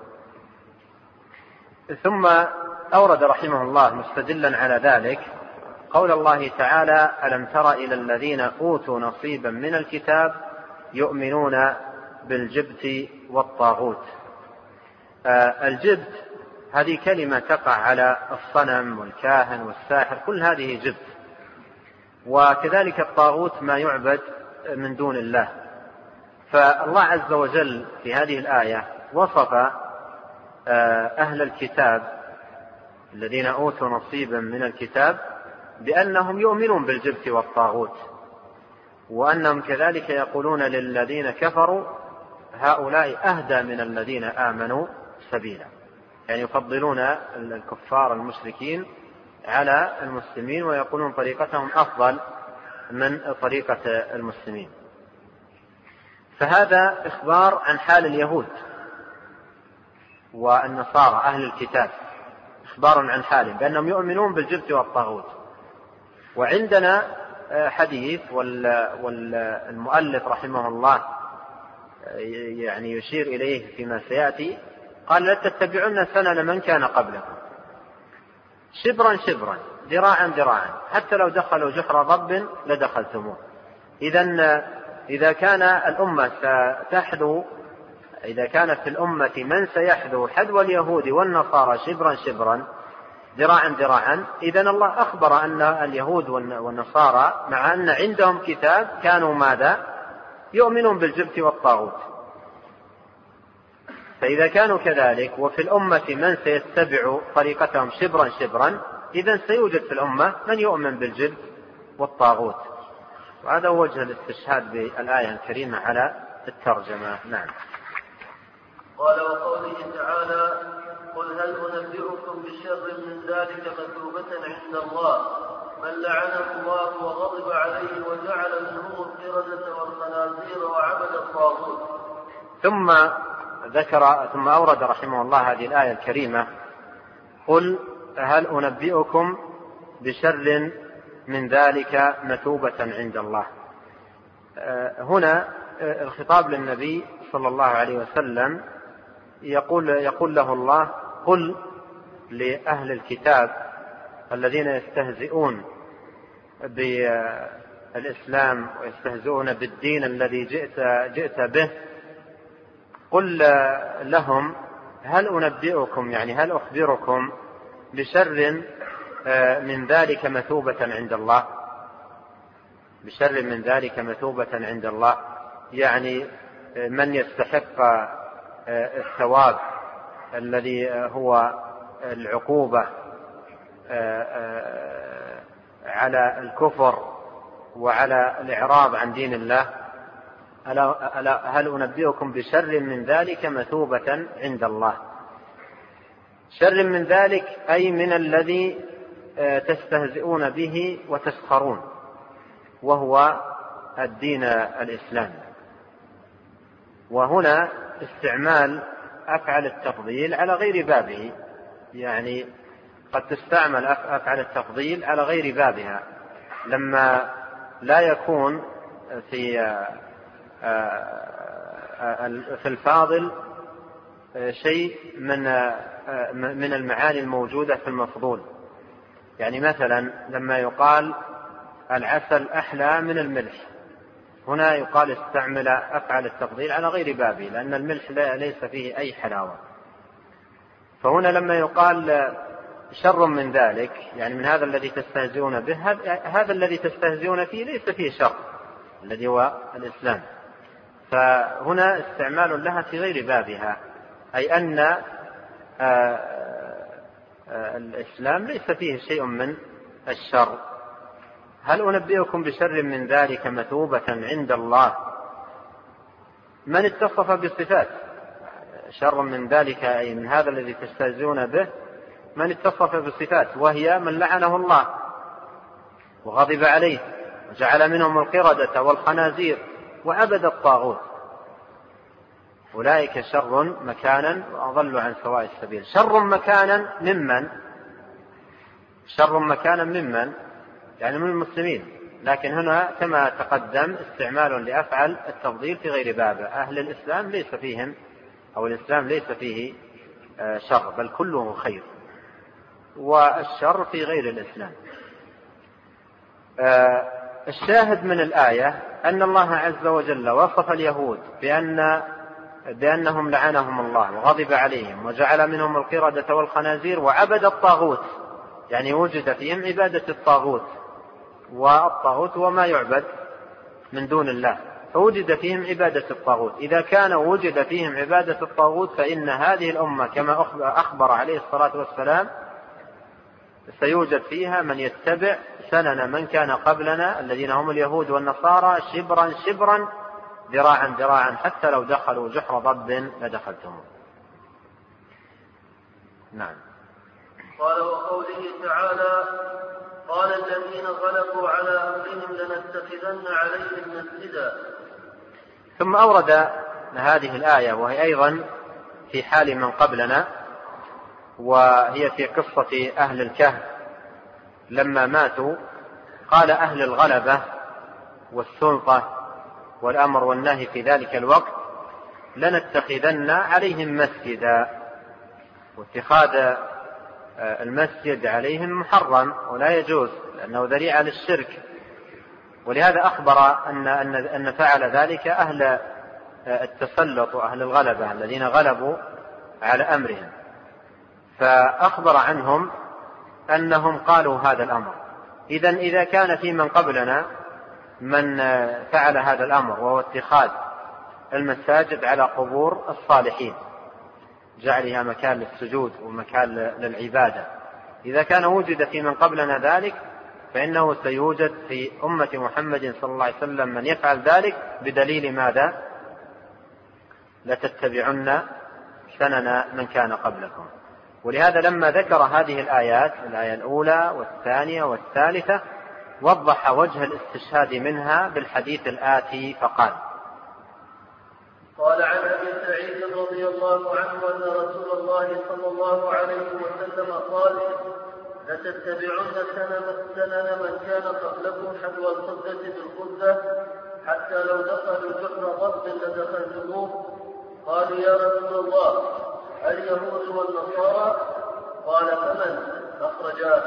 ثم أورد رحمه الله مستدلا على ذلك قول الله تعالى ألم تر إلى الذين أوتوا نصيبا من الكتاب يؤمنون بالجبت والطاغوت. آه الجبت هذه كلمة تقع على الصنم والكاهن والساحر، كل هذه جبت، وكذلك الطاغوت ما يعبد من دون الله. فالله عز وجل في هذه الآية وصف آه أهل الكتاب الذين أوتوا نصيبا من الكتاب بأنهم يؤمنون بالجبت والطاغوت، وأنهم كذلك يقولون للذين كفروا هؤلاء أهدى من الذين آمنوا سبيلا، يعني يفضلون الكفار المشركين على المسلمين ويقولون طريقتهم أفضل من طريقة المسلمين. فهذا إخبار عن حال اليهود والنصارى أهل الكتاب، إخبار عن حالهم بأنهم يؤمنون بالجبت والطاغوت. وعندنا حديث والمؤلف رحمه الله يعني يشير إليه فيما سيأتي، قال لا تتبعون سنن من كان قبلكم شبرا شبرا ذراعا ذراعا حتى لو دخلوا جحر ضب لدخلتموه. إذن إذا كان الأمة ستحذو إذا كانت في الأمة من سيحذو حذو اليهود والنصارى شبرا شبرا ذراعا ذراعا، إذن الله أخبر أن اليهود والنصارى مع أن عندهم كتاب كانوا ماذا؟ يؤمنون بالجبت والطاغوت. فإذا كانوا كذلك وفي الأمة من سيتبع طريقتهم شبرا شبرا، إذن سيوجد في الأمة من يؤمن بالجبت والطاغوت. وهذا هو وجه الاستشهاد بالآية الكريمة على الترجمة. نعم. قال وقوله تعالى قل هل أنبئكم بشر من ذلك مثوبة عند الله من لعنه الله وغضب عليه وجعل منهم القردة والخنازير وعبد الطاغوت. ثم ذكر ثم أورد رحمه الله هذه الآية الكريمة قل هل أنبئكم بشر من ذلك مثوبة عند الله. هنا الخطاب للنبي صلى الله عليه وسلم يقول, يقول له الله قل لأهل الكتاب الذين يستهزئون بالإسلام ويستهزئون بالدين الذي جئت, جئت به قل لهم هل أنبئكم يعني هل أخبركم بشر من ذلك مثوبة عند الله بشر من ذلك مثوبة عند الله يعني من يستحق الثواب الذي هو العقوبة على الكفر وعلى الإعراض عن دين الله. هل أنبئكم بشر من ذلك مثوبة عند الله. شر من ذلك أي من الذي تستهزئون به وتسخرون وهو الدين الإسلامي. وهنا استعمال أفعل التفضيل على غير بابه يعني قد تستعمل أفعل التفضيل على غير بابها لما لا يكون في في الفاضل شيء من من المعاني الموجودة في المفضول. يعني مثلا لما يقال العسل أحلى من الملح هنا يقال استعمل أفعل التفضيل على غير بابه لأن الملح ليس فيه أي حلاوة. فهنا لما يقال شر من ذلك يعني من هذا الذي تستهزئون به هذا الذي تستهزئون فيه ليس فيه شر الذي هو الإسلام. فهنا استعمال لها في غير بابها أي أن آآ آآ الإسلام ليس فيه شيء من الشر. هل أنبئكم بشر من ذلك مثوبة عند الله من اتصف بصفات شر من ذلك أي من هذا الذي تستهزئون به من اتصف بصفات وهي من لعنه الله وغضب عليه وجعل منهم القردة والخنازير وعبد الطاغوت أولئك شر مكانا وأضل عن سواء السبيل. شر مكانا ممن شر مكانا ممن يعني من المسلمين لكن هنا كما تقدم استعمال لأفعل التفضيل في غير بابه. أهل الإسلام ليس فيهم أو الإسلام ليس فيه شر بل كله خير والشر في غير الإسلام. الشاهد من الآية أن الله عز وجل وصف اليهود بأن بأنهم لعنهم الله وغضب عليهم وجعل منهم القردة والخنازير وعبد الطاغوت يعني وجد فيهم عبادة الطاغوت والطاغوت هو ما يعبد من دون الله فوجد فيهم عبادة الطاغوت. إذا كان وجد فيهم عبادة الطاغوت فإن هذه الأمة كما أخبر عليه الصلاة والسلام سيوجد فيها من يتبع سنن من كان قبلنا الذين هم اليهود والنصارى شبرا شبرا ذراعا ذراعا حتى لو دخلوا جحر ضب لدخلتم. نعم. قال وقوله تعالى قال الذين غلبوا على أمرهم لنتخذن عليهم مسجدا. ثم أورد هذه الآية وهي أيضا في حال من قبلنا وهي في قصة أهل الكهف لما ماتوا قال أهل الغلبة والسلطة والأمر والنهي في ذلك الوقت لنتخذن عليهم مسجدا. واتخاذ المسجد عليهم محرم ولا يجوز لأنه ذريعة للشرك ولهذا أخبر أن, أن, أن فعل ذلك أهل التسلط وأهل الغلبة الذين غلبوا على أمرهم فأخبر عنهم أنهم قالوا هذا الأمر. إذن إذا كان في من قبلنا من فعل هذا الأمر وهو اتخاذ المساجد على قبور الصالحين جعلها مكان للسجود ومكان للعبادة إذا كان وجد في من قبلنا ذلك فإنه سيوجد في أمة محمد صلى الله عليه وسلم من يفعل ذلك بدليل ماذا؟ لتتبعن سنن من كان قبلكم. ولهذا لما ذكر هذه الآيات، الآية الأولى والثانية والثالثة، وضح وجه الاستشهاد منها بالحديث الآتي فقال: قال عن أبي سعيد رضي الله عنه أن رسول الله صلى الله عليه وسلم قال: لتتبعن سنن من كان قبلكم حذو القدة بالقدة حتى لو دخلوا جحر ضب لدخلتموه. قالوا: يا رسول الله اليهود والنصارى؟ قال: فمن؟ أخرجاه.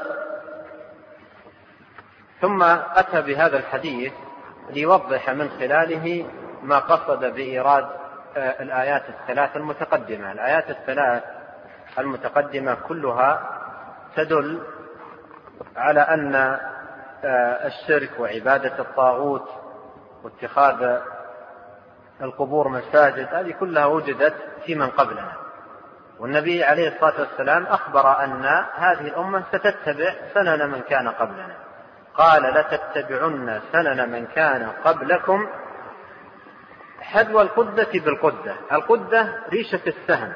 ثم أتى بهذا الحديث ليوضح من خلاله ما قصد بإيراد الآيات الثلاث المتقدمة. الآيات الثلاث المتقدمة كلها تدل على أن الشرك وعبادة الطاغوت واتخاذ القبور مساجد هذه كلها وجدت في من قبلنا، والنبي عليه الصلاة والسلام أخبر أن هذه الأمة ستتبع سنن من كان قبلنا. قال: لتتبعن سنن من كان قبلكم حذو القدة بالقدة. القدة ريشة السهم،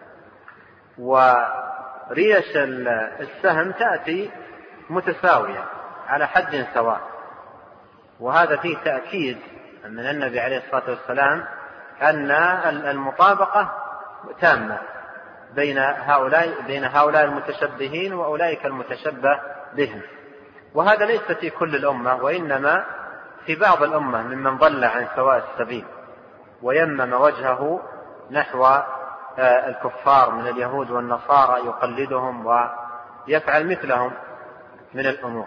وريش السهم تأتي متساوية على حد سواء، وهذا فيه تأكيد من النبي عليه الصلاة والسلام أن المطابقة تامة بين هؤلاء بين هؤلاء المتشبهين وأولئك المتشبه بهم. وهذا ليس في كل الأمة، وإنما في بعض الأمة ممن ضل عن سواء السبيل ويمم وجهه نحو الكفار من اليهود والنصارى يقلدهم ويفعل مثلهم من الأمور.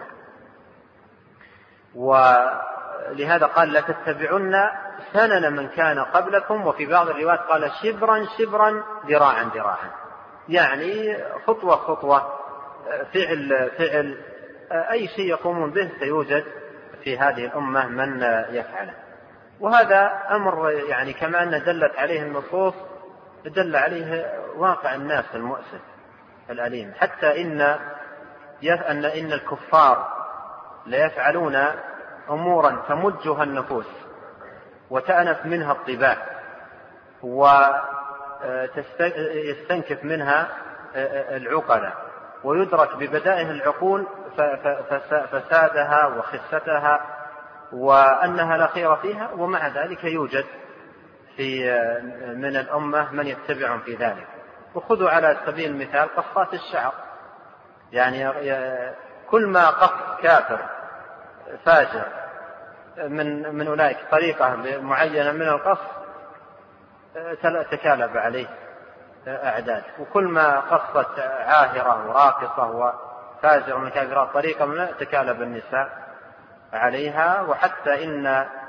ولهذا قال: لتتبعن سنن من كان قبلكم. وفي بعض الروايات قال: شبرا شبرا ذراعا ذراعا، يعني خطوة خطوة، فعل فعل أي شيء يقومون به سيوجد في هذه الأمة من يفعله. وهذا أمر يعني كما أن دلت عليه النصوص دل عليه واقع الناس المؤسف الأليم، حتى إن أن إن الكفار ليفعلون أمورا تمجها النفوس وتأنف منها الطباع ويستنكف منها العقلاء، ويدرك ببدائه العقول فسادها وخستها وأنها لا خير فيها، ومع ذلك يوجد في من الأمة من يتبعهم في ذلك. وخذوا على سبيل المثال قصات الشعر، يعني كل ما قص كافر فاجر من من أولئك طريقة معينة من القص تكالب عليه أعداد، وكل ما قصت عاهرة وراقصة وفاجر من كافرات طريقة من تكالب النساء عليها. وحتى إن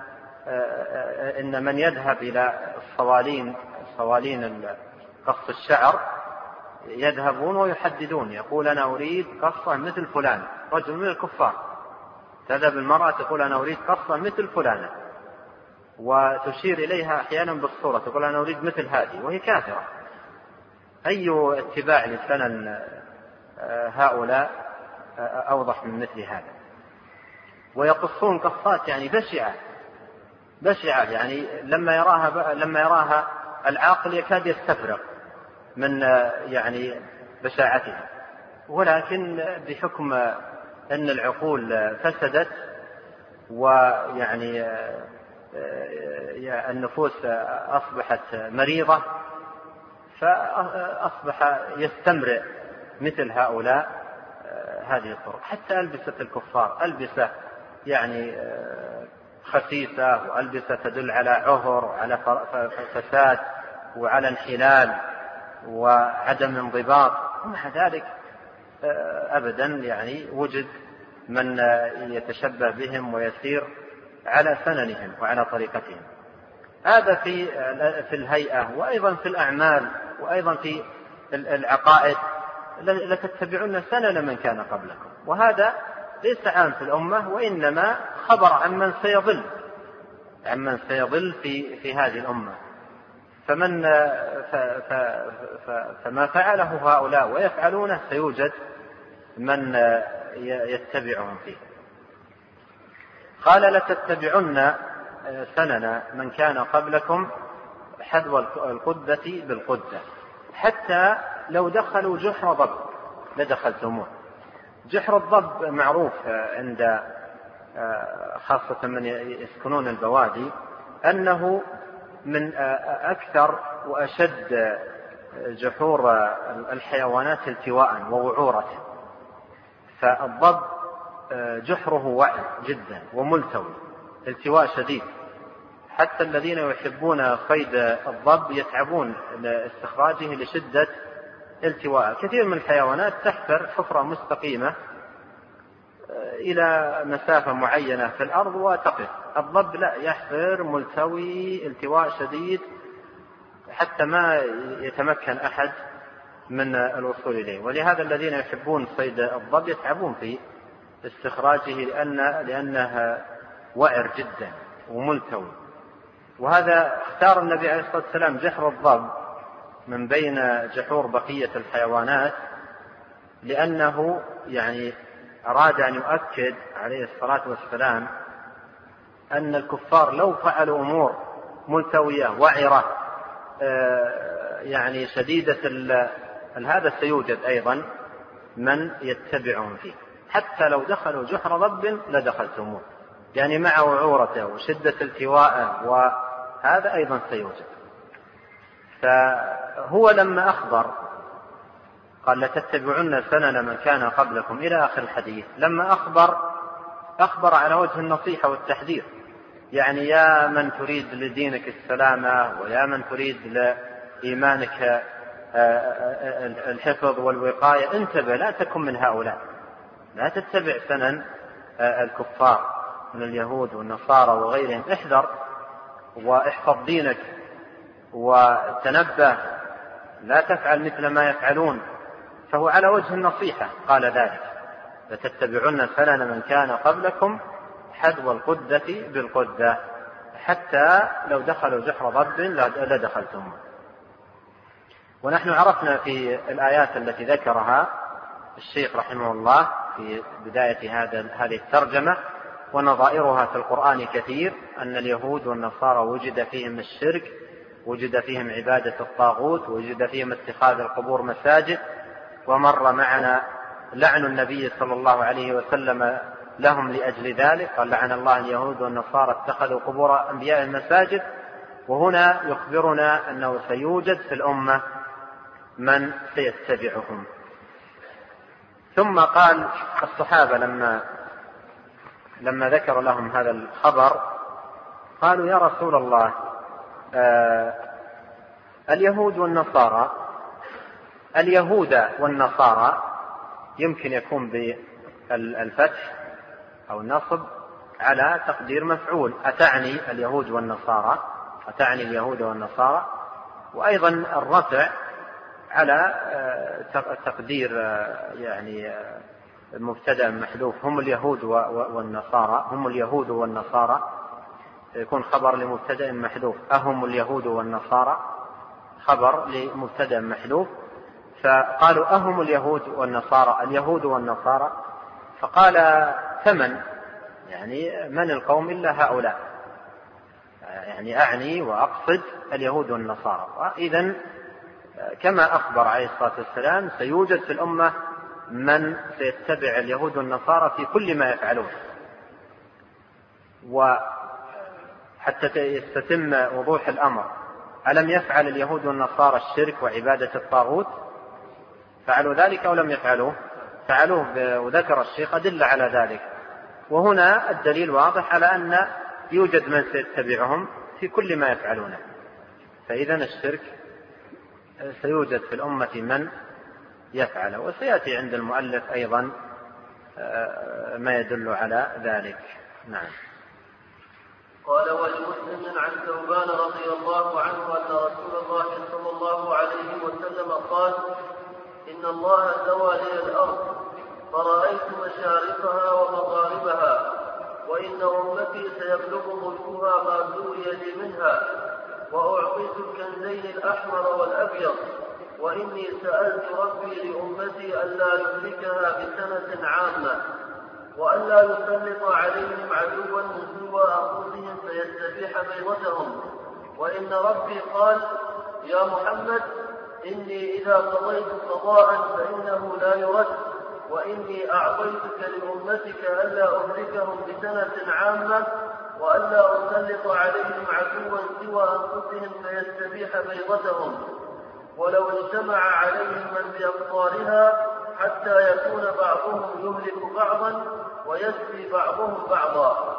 إن من يذهب إلى الصوالين صوالين قص الشعر يذهبون ويحددون، يقول: أنا أريد قصة مثل فلان. رجل من الكفار تذهب المرأة تقول: أنا أريد قصة مثل فلانة، وتشير إليها أحيانا بالصورة تقول: أنا أريد مثل هذه، وهي كافرة. أي اتباع لسنن هؤلاء أوضح من مثل هذا؟ ويقصون قصات يعني بشعة بشعة، يعني لما يراها لما يراها العاقل يكاد يستفرغ من يعني بشاعتها، ولكن بحكم أن العقول فسدت ويعني النفوس أصبحت مريضة، فأصبح يستمرئ مثل هؤلاء هذه الطرق. حتى ألبسة الكفار ألبسة يعني خسيسة، وألبسة تدل على عهر وعلى فساد وعلى انحلال وعدم انضباط، ومع ذلك أبدا يعني وجد من يتشبه بهم ويسير على سننهم وعلى طريقتهم. هذا في في الهيئة، وأيضا في الأعمال، وأيضا في العقائد. لتتبعون سنن من كان قبلكم، وهذا ليس عام في الأمة، وإنما خبر عن من سيضل عن من سيضل في في هذه الأمة. فمن ف ف ف فما فعله هؤلاء ويفعلونه سيوجد من يتبعهم فيه. قال: لتتبعن سنن من كان قبلكم حذو القدة بالقدة. حتى لو دخلوا جحر ضب لدخلتموه. جحر الضب معروف عند خاصة من يسكنون البوادي أنه من أكثر وأشد جحور الحيوانات التواء ووعورة. فالضب جحره وعر جدا وملتوي، التواء شديد، حتى الذين يحبون صيد الضب يتعبون لاستخراجه لشدة التواء. كثير من الحيوانات تحفر حفرة مستقيمة إلى مسافة معينة في الأرض وتقف. الضب لا، يحفر ملتوي، التواء شديد، حتى ما يتمكن أحد من الوصول إليه. ولهذا الذين يحبون صيد الضب يتعبون في استخراجه لأن لأنه وعر جدا وملتوي. وهذا اختار النبي عليه الصلاة والسلام جحر الضب من بين جحور بقية الحيوانات، لأنه يعني أراد أن يؤكد عليه الصلاة والسلام أن الكفار لو فعلوا أمور ملتوية وعرة يعني شديدة هذا سيوجد أيضا من يتبعهم فيه. حتى لو دخلوا جحر ضب لدخلتموه، يعني مع وعورته وشدة التواءه، وهذا أيضا سيوجد. فهو لما أخبر قال لتتبعن سنن من كان قبلكم إلى آخر الحديث، لما أخبر أخبر على وجه النصيحة والتحذير، يعني يا من تريد لدينك السلامة ويا من تريد لإيمانك الحفظ والوقاية، انتبه لا تكن من هؤلاء، لا تتبع سنن الكفار من اليهود والنصارى وغيرهم، احذر واحفظ دينك وتنبه، لا تفعل مثل ما يفعلون. فهو على وجه النصيحة قال ذلك، لتتبعن سنن من كان قبلكم حذو القدة بالقدة، حتى لو دخلوا جحر ضب لدخلتم. ونحن عرفنا في الآيات التي ذكرها الشيخ رحمه الله في بداية هذا هذه الترجمة ونظائرها في القرآن كثير، أن اليهود والنصارى وجد فيهم الشرك، وجد فيهم عبادة الطاغوت، وجد فيهم اتخاذ القبور مساجد. ومر معنا لعن النبي صلى الله عليه وسلم لهم لأجل ذلك، قال لعن الله اليهود والنصارى اتخذوا قبور أنبياء مساجد. وهنا يخبرنا أنه سيوجد في الأمة من سيتبعهم. ثم قال الصحابة لما لما ذكر لهم هذا الخبر قالوا يا رسول الله آه اليهود والنصارى اليهود والنصارى يمكن يكون بالفتح أو النصب على تقدير مفعول، أتعني اليهود والنصارى، أتعني اليهود والنصارى، وأيضا الرفع على تقدير يعني مبتدأ محذوف، هم اليهود والنصارى، هم اليهود والنصارى، يكون خبر لمبتدأ محذوف، أهم اليهود والنصارى، خبر لمبتدأ محذوف. فقالوا أهم اليهود والنصارى، اليهود والنصارى. فقال فمن، يعني من القوم إلا هؤلاء، يعني أعني وأقصد اليهود والنصارى. إذن كما أخبر عليه الصلاة والسلام سيوجد في الأمة من سيتبع اليهود والنصارى في كل ما يفعلون. وحتى يستتم وضوح الأمر، ألم يفعل اليهود والنصارى الشرك وعبادة الطاغوت؟ فعلوا ذلك أو لم يفعلوه؟ فعلوه، وذكر الشيخ أدلة على ذلك. وهنا الدليل واضح على أن يوجد من سيتبعهم في كل ما يفعلونه. فإذن الشرك سيوجد في الأمة من يفعله، وسيأتي عند المؤلف أيضا ما يدل على ذلك. نعم. قال ولمسلم عن ثوبان رضي الله عنه أن رسول الله صلى الله عليه وسلم قال إن الله زوى لي الأرض فرأيت مشارقها ومغاربها، وإن أمتي سيبلغ ملكها ما زوي لي منها، وأعطيت الكنزين الأحمر والأبيض، وإني سألت ربي لأمتي ألا يهلكها بسنة عامة، وألا يسلط عليهم عدوا من سوى أنفسهم فيستبيح بيضتهم، وإن ربي قال يا محمد إني إذا قضيت قضاء فإنه لا يرد، وإني أعطيتك لأمتك ألا أهلكهم بسنة عامة، وألا أسلط عليهم عدوا سوى أنفسهم فيستبيح بيضتهم، ولو اجتمع عليهم من بأقطارها حتى يكون بعضهم يهلك بعضا ويسبي بعضهم بعضا.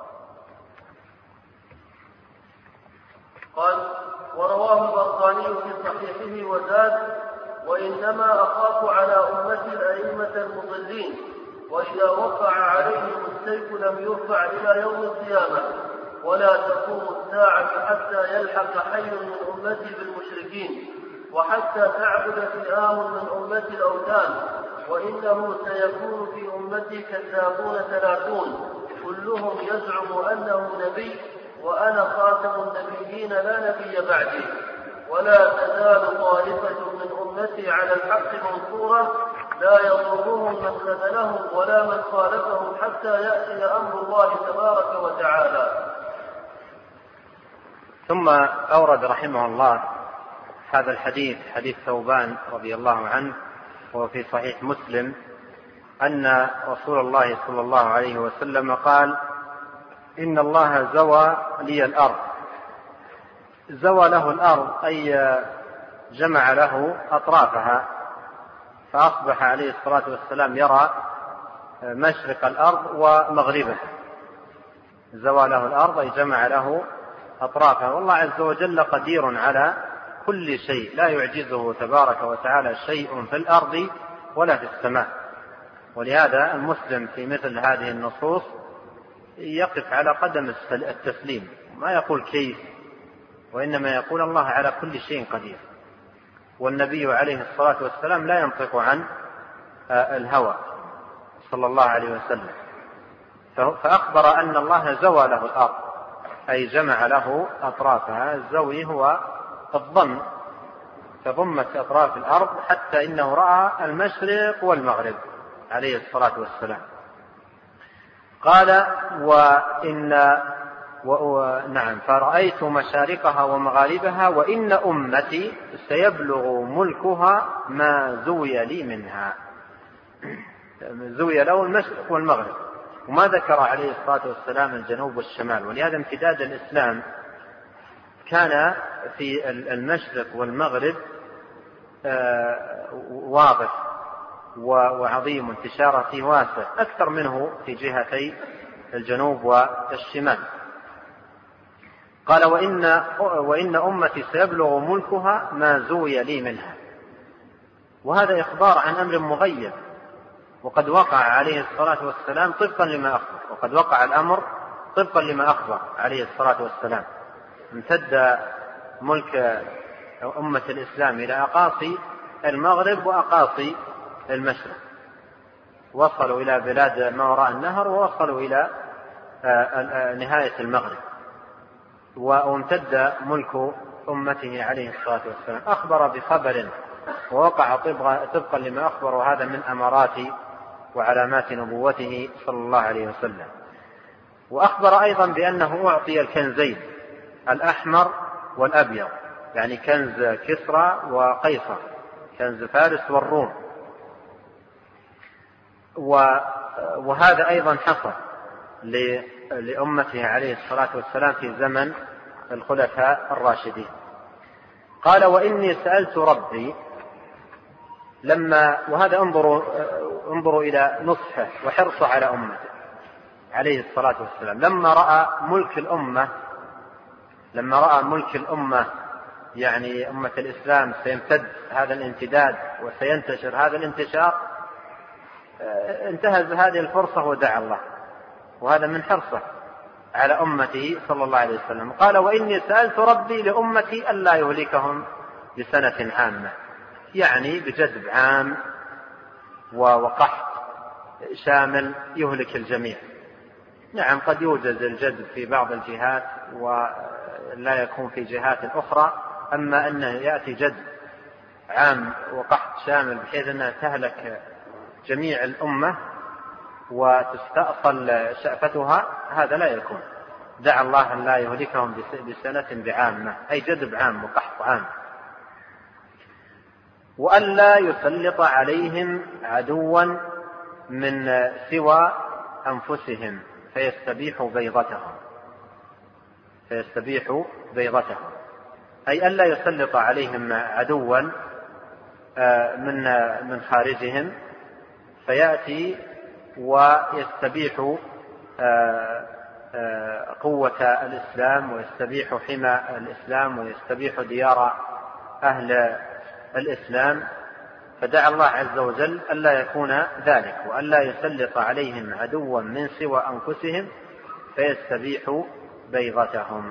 قال: ورواه البرقاني في صحيحه وزاد: وإنما أخاف على أمتي الأئمة المضلين، وإذا وقع عليهم السيف لم يرفع إلى يوم القيامة، ولا تقوم الساعة حتى يلحق حي من أمتي بالمشركين، وحتى تعبد فئام من أمتي الأوثان، وإنه سيكون في أمتي كذابون ثلاثون كلهم يزعم أنه نبي، وأنا خاتم النبيين لا نبي بعدي، ولا تزال طائفة من أمتي على الحق منصورة لا يضرهم من خذلهم ولا من خالفهم حتى يأتي أمر الله تبارك وتعالى. ثم أورد رحمه الله هذا الحديث، حديث ثوبان رضي الله عنه، وفي صحيح مسلم أن رسول الله صلى الله عليه وسلم قال: إن الله زوى لي الأرض. زوى له الأرض أي جمع له أطرافها، فأصبح عليه الصلاة والسلام يرى مشرق الأرض ومغربها. زوى له الأرض أي جمع له أطرافها. والله عز وجل قدير على كل شيء، لا يعجزه تبارك وتعالى شيء في الأرض ولا في السماء. ولهذا المسلم في مثل هذه النصوص يقف على قدم التسليم، ما يقول كيف، وإنما يقول الله على كل شيء قدير. والنبي عليه الصلاة والسلام لا ينطق عن الهوى صلى الله عليه وسلم، فأخبر أن الله زوى له الأرض أي جمع له أطرافها. الزوي هو الضم، فضمت أطراف الأرض حتى إنه رأى المشرق والمغرب عليه الصلاة والسلام. قال: وإن و... نعم فرأيت مشارقها ومغاربها، وإن أمتي سيبلغ ملكها ما زوي لي منها. زوي له المشرق والمغرب، وما ذكر عليه الصلاة والسلام الجنوب والشمال. ولهذا امتداد الإسلام كان في المشرق والمغرب واضح وعظيم، انتشاره فيه واسع أكثر منه في جهتي الجنوب والشمال. قال: وإن, وإن أمتي سيبلغ ملكها ما زوي لي منها. وهذا إخبار عن أمر مغيب، وقد وقع عليه الصلاة والسلام طبقا لما أخبر، وقد وقع الأمر طبقا لما أخبر عليه الصلاة والسلام. امتد ملك أمة الإسلام إلى أقاصي المغرب وأقاصي المشرق، وصلوا إلى بلاد ما وراء النهر، ووصلوا إلى نهاية المغرب، وامتد ملك أمته عليه الصلاة والسلام. أخبر بخبر ووقع طبقا لما أخبر، وهذا من أمارات وعلامات نبوته صلى الله عليه وسلم. وأخبر أيضا بأنه أعطي الكنزين الأحمر والأبيض، يعني كنز كسرى وقيصر، كنز فارس والروم. وهذا أيضا حصل لأمته عليه الصلاة والسلام في زمن الخلفاء الراشدين. قال: وإني سألت ربي لما، وهذا انظروا, انظروا إلى نصحه وحرصه على أمته عليه الصلاة والسلام، لما رأى ملك الأمة لما رأى ملك الأمة يعني أمة الإسلام سيمتد هذا الامتداد وسينتشر هذا الانتشار، انتهز هذه الفرصة ودعا الله، وهذا من حرصه على أمته صلى الله عليه وسلم. قال: وإني سألت ربي لأمتي ألا يهلكهم بسنة عامة، يعني بجذب عام وقحط شامل يهلك الجميع. نعم قد يوجد الجذب في بعض الجهات ولا يكون في جهات أخرى، أما أنه يأتي جذب عام وقحط شامل بحيث أنها تهلك جميع الأمة وتستأصل شأفتها، هذا لا يكون. دعا الله أن لا يهلكهم بسنة بعامة، أي جذب عام وقحط عام. وألا يسلط عليهم عدوا من سوى أنفسهم فيستبيحوا بيضتهم فيستبيحوا بيضتهم أي ألا يسلط عليهم عدوا من من خارجهم فيأتي ويستبيح قوة الإسلام ويستبيح حمى الإسلام ويستبيح ديار أهل الإسلام. فدعا الله عز وجل ألا يكون ذلك وألا يسلط عليهم عدوا من سوى أنفسهم فيستبيح بيضتهم.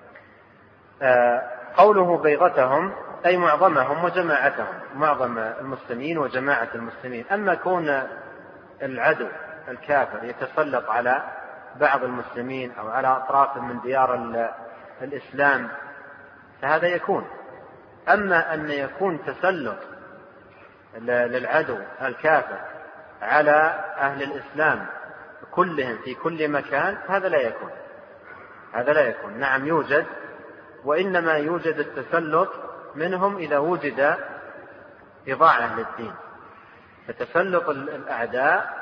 قوله بيضتهم أي معظمهم وجماعتهم، معظم المسلمين وجماعة المسلمين. أما كون العدو الكافر يتسلط على بعض المسلمين أو على أطراف من ديار الإسلام فهذا يكون. أما أن يكون تسلط للعدو الكافر على أهل الإسلام كلهم في كل مكان هذا لا يكون هذا لا يكون نعم يوجد، وإنما يوجد التسلط منهم إذا وجد إضاعة للدين. فتسلط الأعداء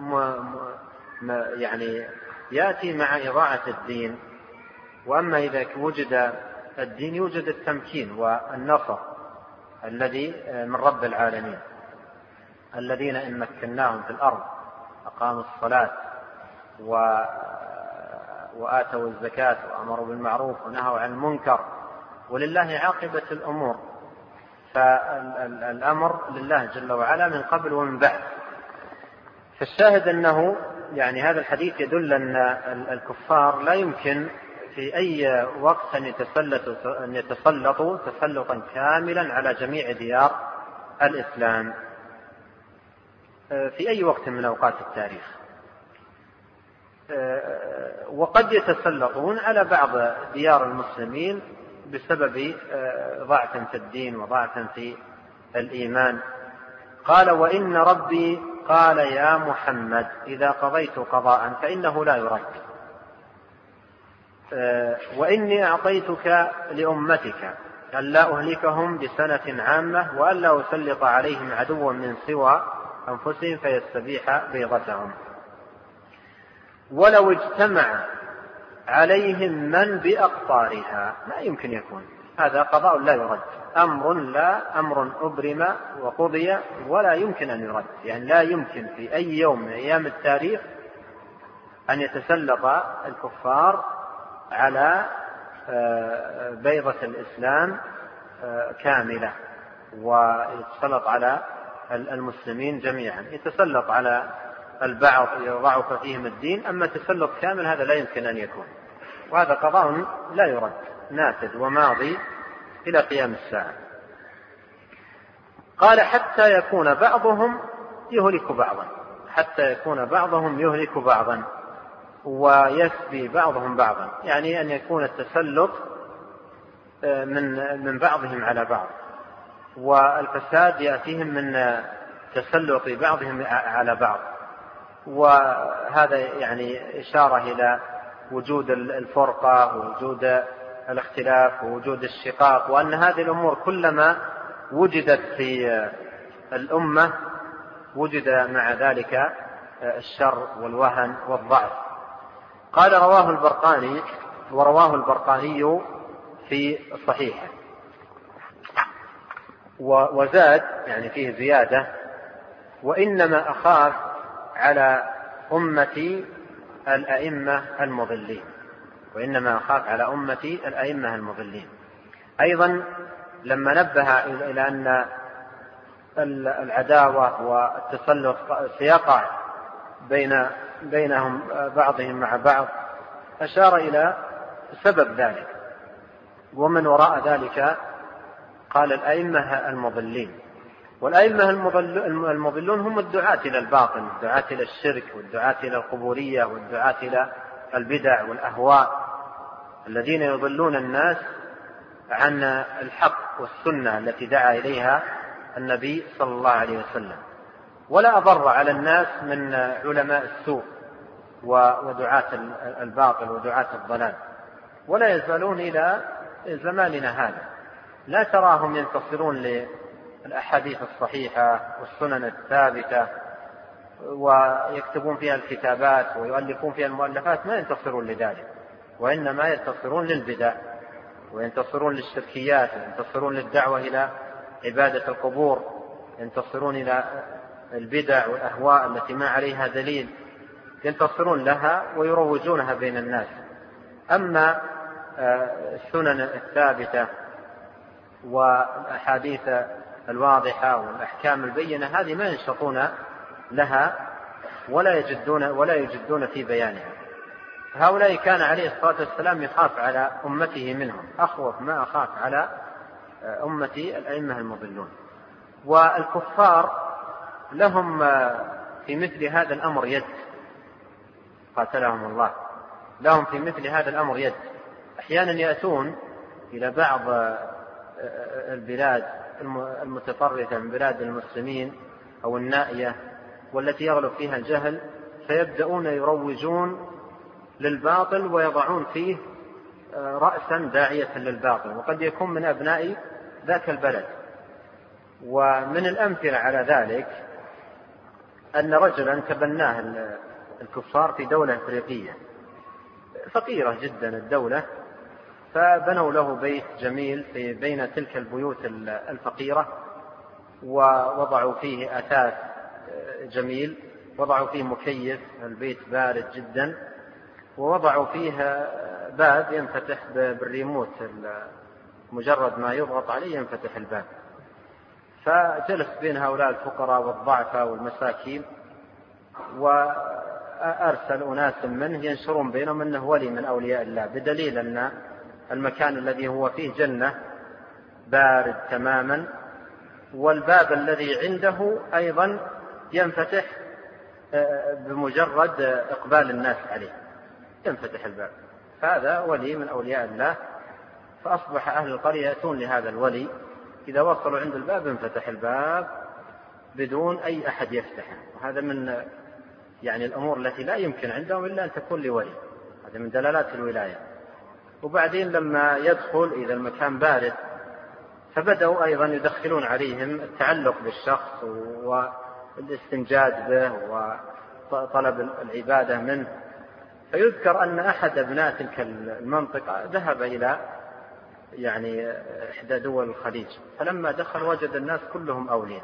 يعني يأتي مع إضاعة الدين. وأما إذا وجد الدين يوجد التمكين والنصر الذي من رب العالمين، الذين إن مكناهم في الأرض أقاموا الصلاة وآتوا الزكاة وأمروا بالمعروف ونهوا عن المنكر ولله عاقبة الأمور. فالأمر لله جل وعلا من قبل ومن بعد. فالشاهد أنه يعني هذا الحديث يدل أن الكفار لا يمكن في أي وقت أن يتسلطوا أن يتسلطوا تسلطا كاملا على جميع ديار الإسلام في أي وقت من أوقات التاريخ. وقد يتسلطون على بعض ديار المسلمين بسبب ضعف في الدين وضعف في الإيمان. قال وإن ربي قال يا محمد إذا قضيت قضاء فإنه لا يرد وإني أعطيتك لأمتك ألا أهلكهم بسنة عامة وألا أسلط عليهم عدوا من سوى أنفسهم فيستبيح بيضتهم. ولو اجتمع عليهم من بأقطارها لا يمكن يكون هذا قضاء لا يرد، أمر لا أمر أبرم وقضي ولا يمكن أن يرد. يعني لا يمكن في أي يوم من أيام التاريخ أن يتسلط الكفار على بيضة الإسلام كاملة ويتسلط على المسلمين جميعا. يتسلط على البعض يضعف فيهم الدين، أما تسلط كامل هذا لا يمكن أن يكون، وهذا قضاء لا يرد نافذ وماضي إلى قيام الساعة. قال حتى يكون بعضهم يهلك بعضا حتى يكون بعضهم يهلك بعضا ويسبي بعضهم بعضا، يعني أن يكون التسلط من من بعضهم على بعض، والفساد يأتيهم من تسلط بعضهم على بعض. وهذا يعني إشارة إلى وجود الفرقة ووجود الاختلاف ووجود الشقاق، وأن هذه الأمور كلما وجدت في الأمة وجد مع ذلك الشر والوهن والضعف. قال رواه البرقاني ورواه البرقاني في صحيحه، وزاد يعني فيه زيادة وإنما أخاف على أمتي الأئمة المضلين وإنما أخاف على أمتي الأئمة المضلين. أيضا لما نبه إلى أن العداوة والتسلط سيقع بين بينهم بعضهم مع بعض أشار إلى سبب ذلك، ومن وراء ذلك قال الأئمة المضلين. والأئمة المضلون هم الدعاة إلى الباطل، الدعاة إلى الشرك والدعاة إلى القبورية والدعاة إلى البدع والأهواء، الذين يضلون الناس عن الحق والسنة التي دعا إليها النبي صلى الله عليه وسلم. ولا أضر على الناس من علماء السوء ودعاة الباطل ودعاة الضلال، ولا يزالون إلى زماننا هذا. لا تراهم ينتصرون الأحاديث الصحيحة والسنن الثابتة ويكتبون فيها الكتابات ويؤلفون فيها المؤلفات ما ينتصرون لذلك، وإنما ينتصرون للبدع وينتصرون للشركيات وينتصرون للدعوة إلى عبادة القبور، ينتصرون إلى البدع والأهواء التي ما عليها دليل، ينتصرون لها ويروجونها بين الناس. أما السنن الثابتة والأحاديث الواضحة والأحكام البينة هذه ما ينشطون لها ولا يجدون ولا يجدون في بيانها. هؤلاء كان عليه الصلاة والسلام يخاف على أمته منهم، أخوف ما أخاف على أمتي الأئمة المضلون. والكفار لهم في مثل هذا الأمر يد، قاتلهم الله، لهم في مثل هذا الأمر يد. أحيانا يأتون إلى بعض البلاد المتطرفة من بلاد المسلمين أو النائية والتي يغلب فيها الجهل، فيبدأون يروجون للباطل ويضعون فيه رأسا داعية للباطل، وقد يكون من أبناء ذاك البلد. ومن الأمثلة على ذلك أن رجلا تبناه الكفار في دولة أفريقية فقيرة جدا الدولة، فبنوا له بيت جميل في بين تلك البيوت الفقيرة، ووضعوا فيه أثاث جميل، وضعوا فيه مكيف، البيت بارد جدا، ووضعوا فيه باب ينفتح بالريموت، مجرد ما يضغط عليه ينفتح الباب. فجلس بين هؤلاء الفقراء والضعفاء والمساكين، وأرسل أناس منه ينشرون بينهم أنه ولي من أولياء الله، بدليل أن المكان الذي هو فيه جنة بارد تماما، والباب الذي عنده أيضا ينفتح بمجرد إقبال الناس عليه، ينفتح الباب. هذا ولي من أولياء الله. فأصبح أهل القرية يأتون لهذا الولي، إذا وصلوا عند الباب انفتح الباب بدون أي أحد يفتحه. وهذا من يعني الأمور التي لا يمكن عندهم إلا أن تكون لولي، هذا من دلالات الولاية. وبعدين لما يدخل إذا المكان بارد فبدأوا أيضا يدخلون عليهم التعلق بالشخص والاستنجاد به وطلب العبادة منه. فيذكر أن أحد أبناء تلك المنطقة ذهب إلى يعني إحدى دول الخليج، فلما دخل وجد الناس كلهم أولياء،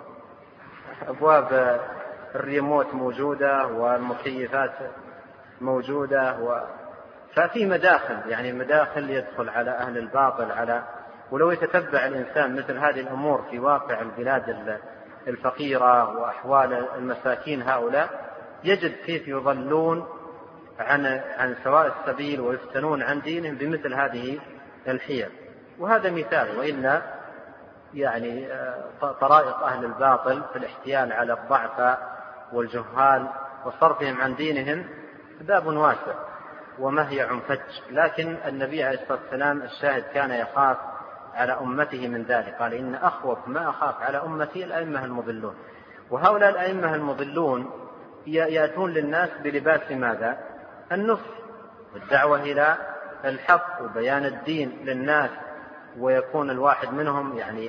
أبواب الريموت موجودة والمكيفات موجودة، و... ففي مداخل يعني مداخل يدخل على أهل الباطل. على ولو يتتبع الإنسان مثل هذه الأمور في واقع البلاد الفقيرة وأحوال المساكين هؤلاء، يجد كيف يضلون عن عن سواء السبيل ويفتنون عن دينهم بمثل هذه الحيل. وهذا مثال، وإلا يعني طرائق أهل الباطل في الاحتيال على الضعفاء والجهال وصرفهم عن دينهم باب واسع ومهيع فج. لكن النبي عليه الصلاة والسلام الشاهد كان يخاف على أمته من ذلك، قال إن أخوف ما أخاف على أمتي الأئمة المضلون. وهؤلاء الأئمة المضلون يأتون للناس بلباس ماذا؟ النصح والدعوة إلى الحق وبيان الدين للناس، ويكون الواحد منهم يعني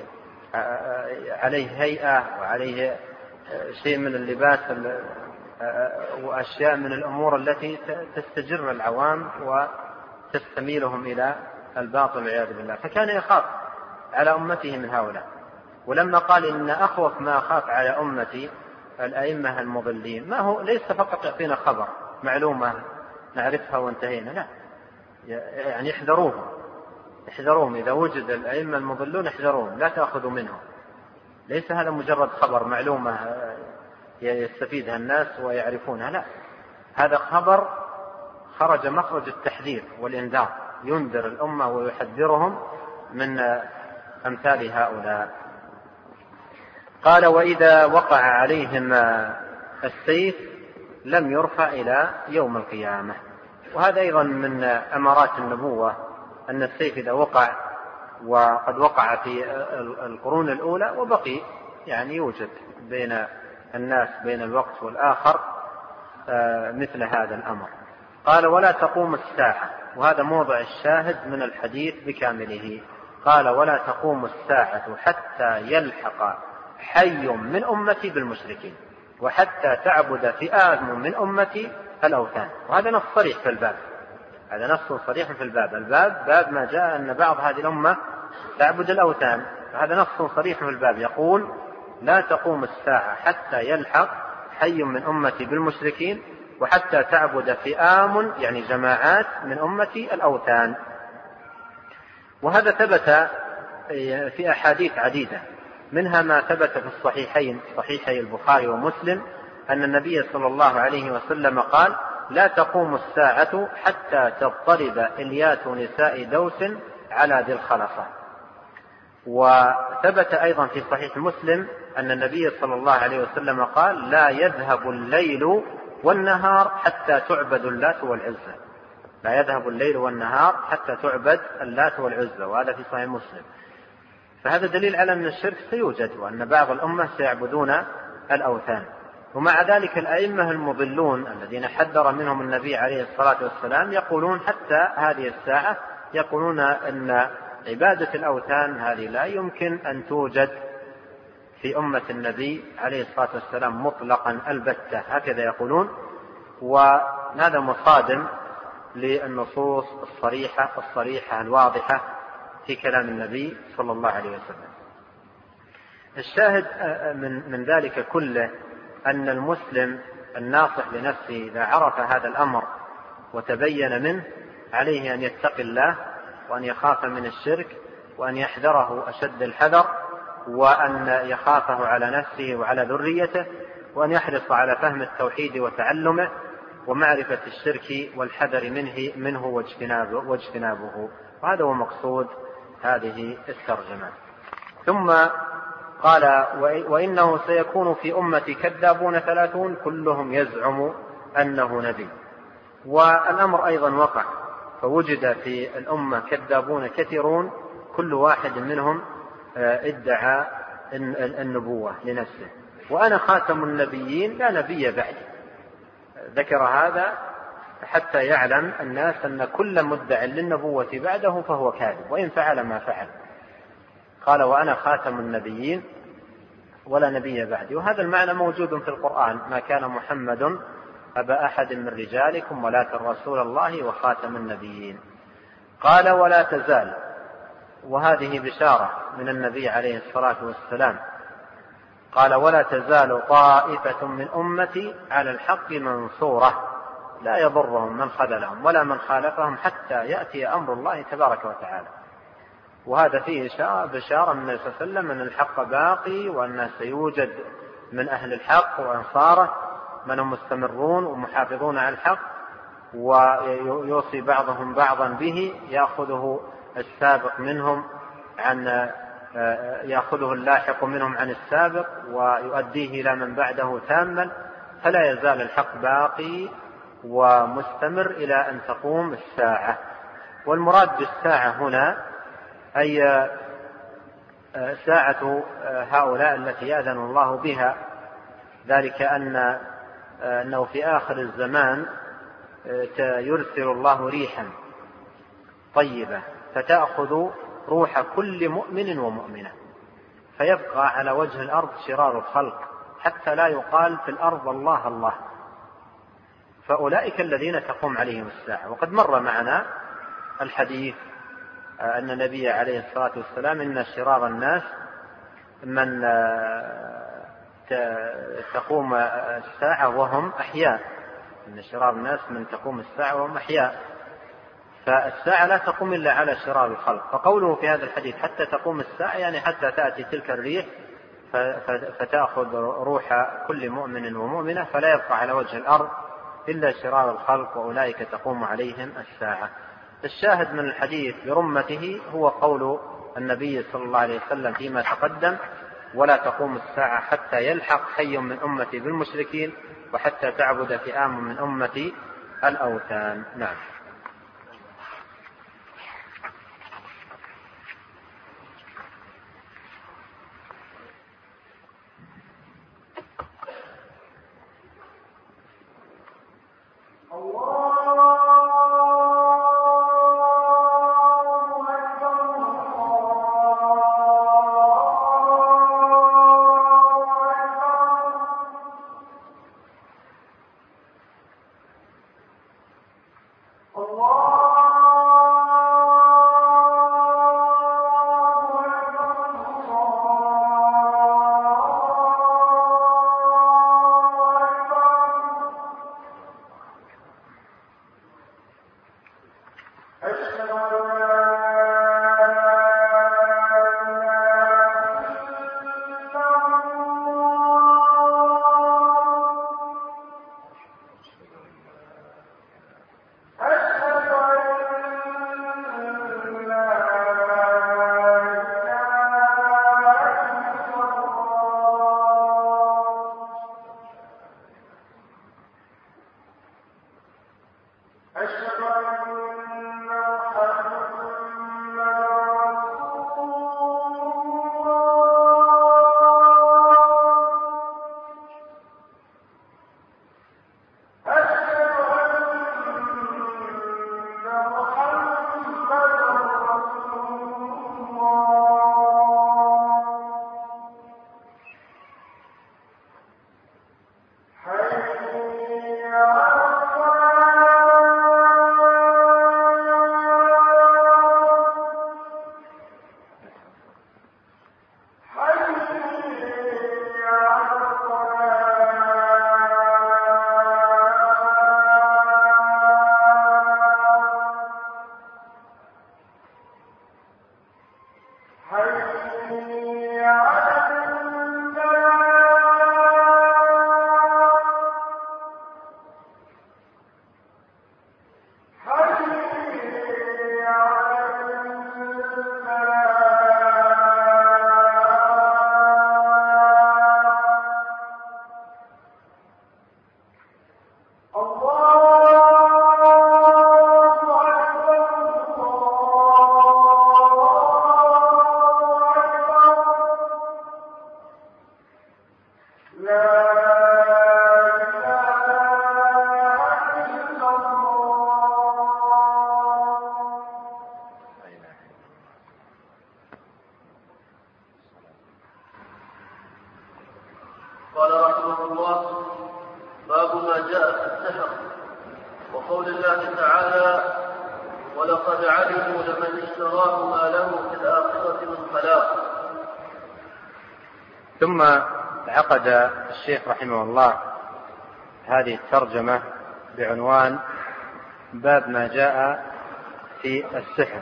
عليه هيئة وعليه شيء من اللباس وأشياء من الأمور التي تستجر العوام وتستميلهم إلى الباطل والعياذ بالله. فكان يخاف على أمته من هؤلاء. ولما قال إن أخوف ما أخاف على أمتي الأئمة المضلين، ما هو ليس فقط يعطينا خبر معلومة نعرفها وانتهينا، لا، يعني احذروهم احذروهم إذا وجد الأئمة المضلون احذروهم، لا تأخذوا منهم. ليس هذا مجرد خبر معلومة يستفيدها الناس ويعرفونها، لا، هذا خبر خرج مخرج التحذير والإنذار، ينذر الأمة ويحذرهم من أمثال هؤلاء. قال وإذا وقع عليهم السيف لم يرفع إلى يوم القيامة. وهذا أيضا من أمارات النبوة أن السيف إذا وقع، وقد وقع في القرون الأولى وبقي يعني يوجد بين الناس بين الوقت والآخر مثل هذا الأمر. قال ولا تقوم الساعة، وهذا موضع الشاهد من الحديث بكامله. قال ولا تقوم الساعة حتى يلحق حي من أمتي بالمشركين وحتى تعبد فئام من أمتي الأوثان. وهذا نص صريح في الباب، هذا نص صريح في الباب. الباب باب ما جاء أن بعض هذه الأمة تعبد الأوثان، هذا نص صريح في الباب يقول لا تقوم الساعة حتى يلحق حي من أمتي بالمشركين وحتى تعبد فئام يعني جماعات من أمتي الأوثان. وهذا ثبت في أحاديث عديدة، منها ما ثبت في الصحيحين صحيحي البخاري ومسلم أن النبي صلى الله عليه وسلم قال لا تقوم الساعة حتى تضطرب إليات نساء دوس على ذي الخلصة. وثبت أيضا في صحيح مسلم أن النبي صلى الله عليه وسلم قال لا يذهب الليل والنهار حتى تعبد اللات والعزى، لا يذهب الليل والنهار حتى تعبد اللات والعزى، وهذا في صحيح مسلم. فهذا دليل على أن الشرك سيوجد وأن بعض الأمة سيعبدون الأوثان. ومع ذلك الأئمة المضلون الذين حذر منهم النبي عليه الصلاة والسلام يقولون حتى هذه الساعة يقولون أن عبادة الأوثان هذه لا يمكن أن توجد في أمة النبي عليه الصلاة والسلام مطلقا البتة، هكذا يقولون. وهذا مصادم للنصوص الصريحة الصريحة الواضحة في كلام النبي صلى الله عليه وسلم. الشاهد من, من ذلك كله أن المسلم الناصح لنفسه إذا عرف هذا الأمر وتبين منه عليه أن يتقي الله وأن يخاف من الشرك وأن يحذره أشد الحذر وأن يخافه على نفسه وعلى ذريته وأن يحرص على فهم التوحيد وتعلمه ومعرفة الشرك والحذر منه, منه واجتنابه, واجتنابه. وهذا هو مقصود هذه الترجمة. ثم قال وإنه سيكون في أمتي كذابون ثلاثون كلهم يزعم أنه نبي. والأمر أيضا وقع، فوجد في الأمة كذابون كثيرون كل واحد منهم ادعى النبوة لنفسه، وأنا خاتم النبيين لا نبي بعدي. ذكر هذا حتى يعلم الناس أن كل مدع للنبوة بعده فهو كاذب وإن فعل ما فعل. قال وأنا خاتم النبيين ولا نبي بعدي. وهذا المعنى موجود في القرآن ما كان محمد أبا أحد من رجالكم ولكن رسول الله وخاتم النبيين. قال ولا تزال، وهذه بشارة من النبي عليه الصلاة والسلام. قال ولا تزال طائفة من أمتي على الحق منصورة لا يضرهم من خذلهم ولا من خالفهم حتى يأتي أمر الله تبارك وتعالى. وهذا فيه بشارة من النبي صلى الله عليه وسلم أن الحق باقي وأنه سيوجد من أهل الحق وأنصاره من هم مستمرون ومحافظون على الحق، ويوصي بعضهم بعضا به يأخذه السابق منهم عن يأخذه اللاحق منهم عن السابق ويؤديه إلى من بعده تاما، فلا يزال الحق باقي ومستمر إلى أن تقوم الساعة. والمراد بالساعة هنا أي ساعة هؤلاء التي يأذن الله بها، ذلك أن أنه في آخر الزمان يرسل الله ريحا طيبة فتأخذ روح كل مؤمن ومؤمنة فيبقى على وجه الأرض شرار الخلق حتى لا يقال في الأرض الله الله، فأولئك الذين تقوم عليهم الساعة. وقد مر معنا الحديث أن النبي عليه الصلاة والسلام إن شرار الناس من تقوم الساعة وهم أحياء، إن شرار الناس من تقوم الساعة وهم أحياء، فالساعة لا تقوم إلا على شرار الخلق. فقوله في هذا الحديث حتى تقوم الساعة يعني حتى تأتي تلك الريح فتأخذ روح كل مؤمن ومؤمنة فلا يبقى على وجه الأرض إلا شرار الخلق وأولئك تقوم عليهم الساعة. الشاهد من الحديث برمته هو قول النبي صلى الله عليه وسلم فيما تقدم ولا تقوم الساعة حتى يلحق حي من أمتي بالمشركين وحتى تعبد فئام من أمتي الأوثان. نعم. ثم عقد الشيخ رحمه الله هذه الترجمة بعنوان باب ما جاء في السحر.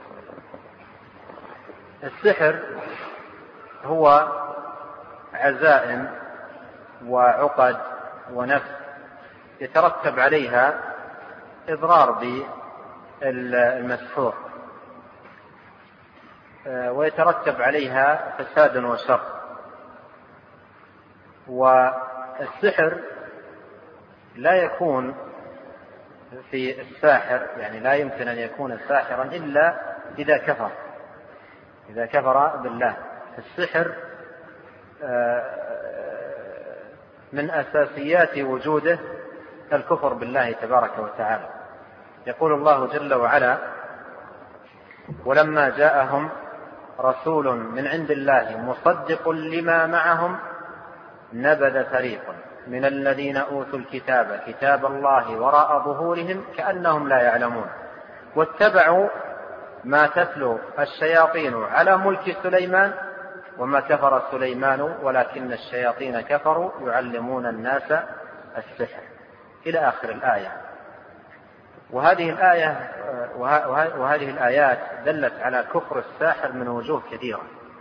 السحر هو عزائم وعقد ونفس يترتب عليها إضرار بالمسحور ويترتب عليها فساد وشر. والسحر لا يكون في الساحر، يعني لا يمكن أن يكون ساحرا إلا إذا كفر إذا كفر بالله. السحر من أساسيات وجوده الكفر بالله تبارك وتعالى. يقول الله جل وعلا: ولما جاءهم رسول من عند الله مصدق لما معهم نبذ فريق من الذين أوتوا الكتاب كتاب الله وراء ظهورهم كأنهم لا يعلمون واتبعوا ما تتلو الشياطين على ملك سليمان وما كفر سليمان ولكن الشياطين كفروا يعلمون الناس السحر، إلى آخر الآية. وهذه الآية وهذه الآيات دلت على كفر الساحر من وجوه كثيرة.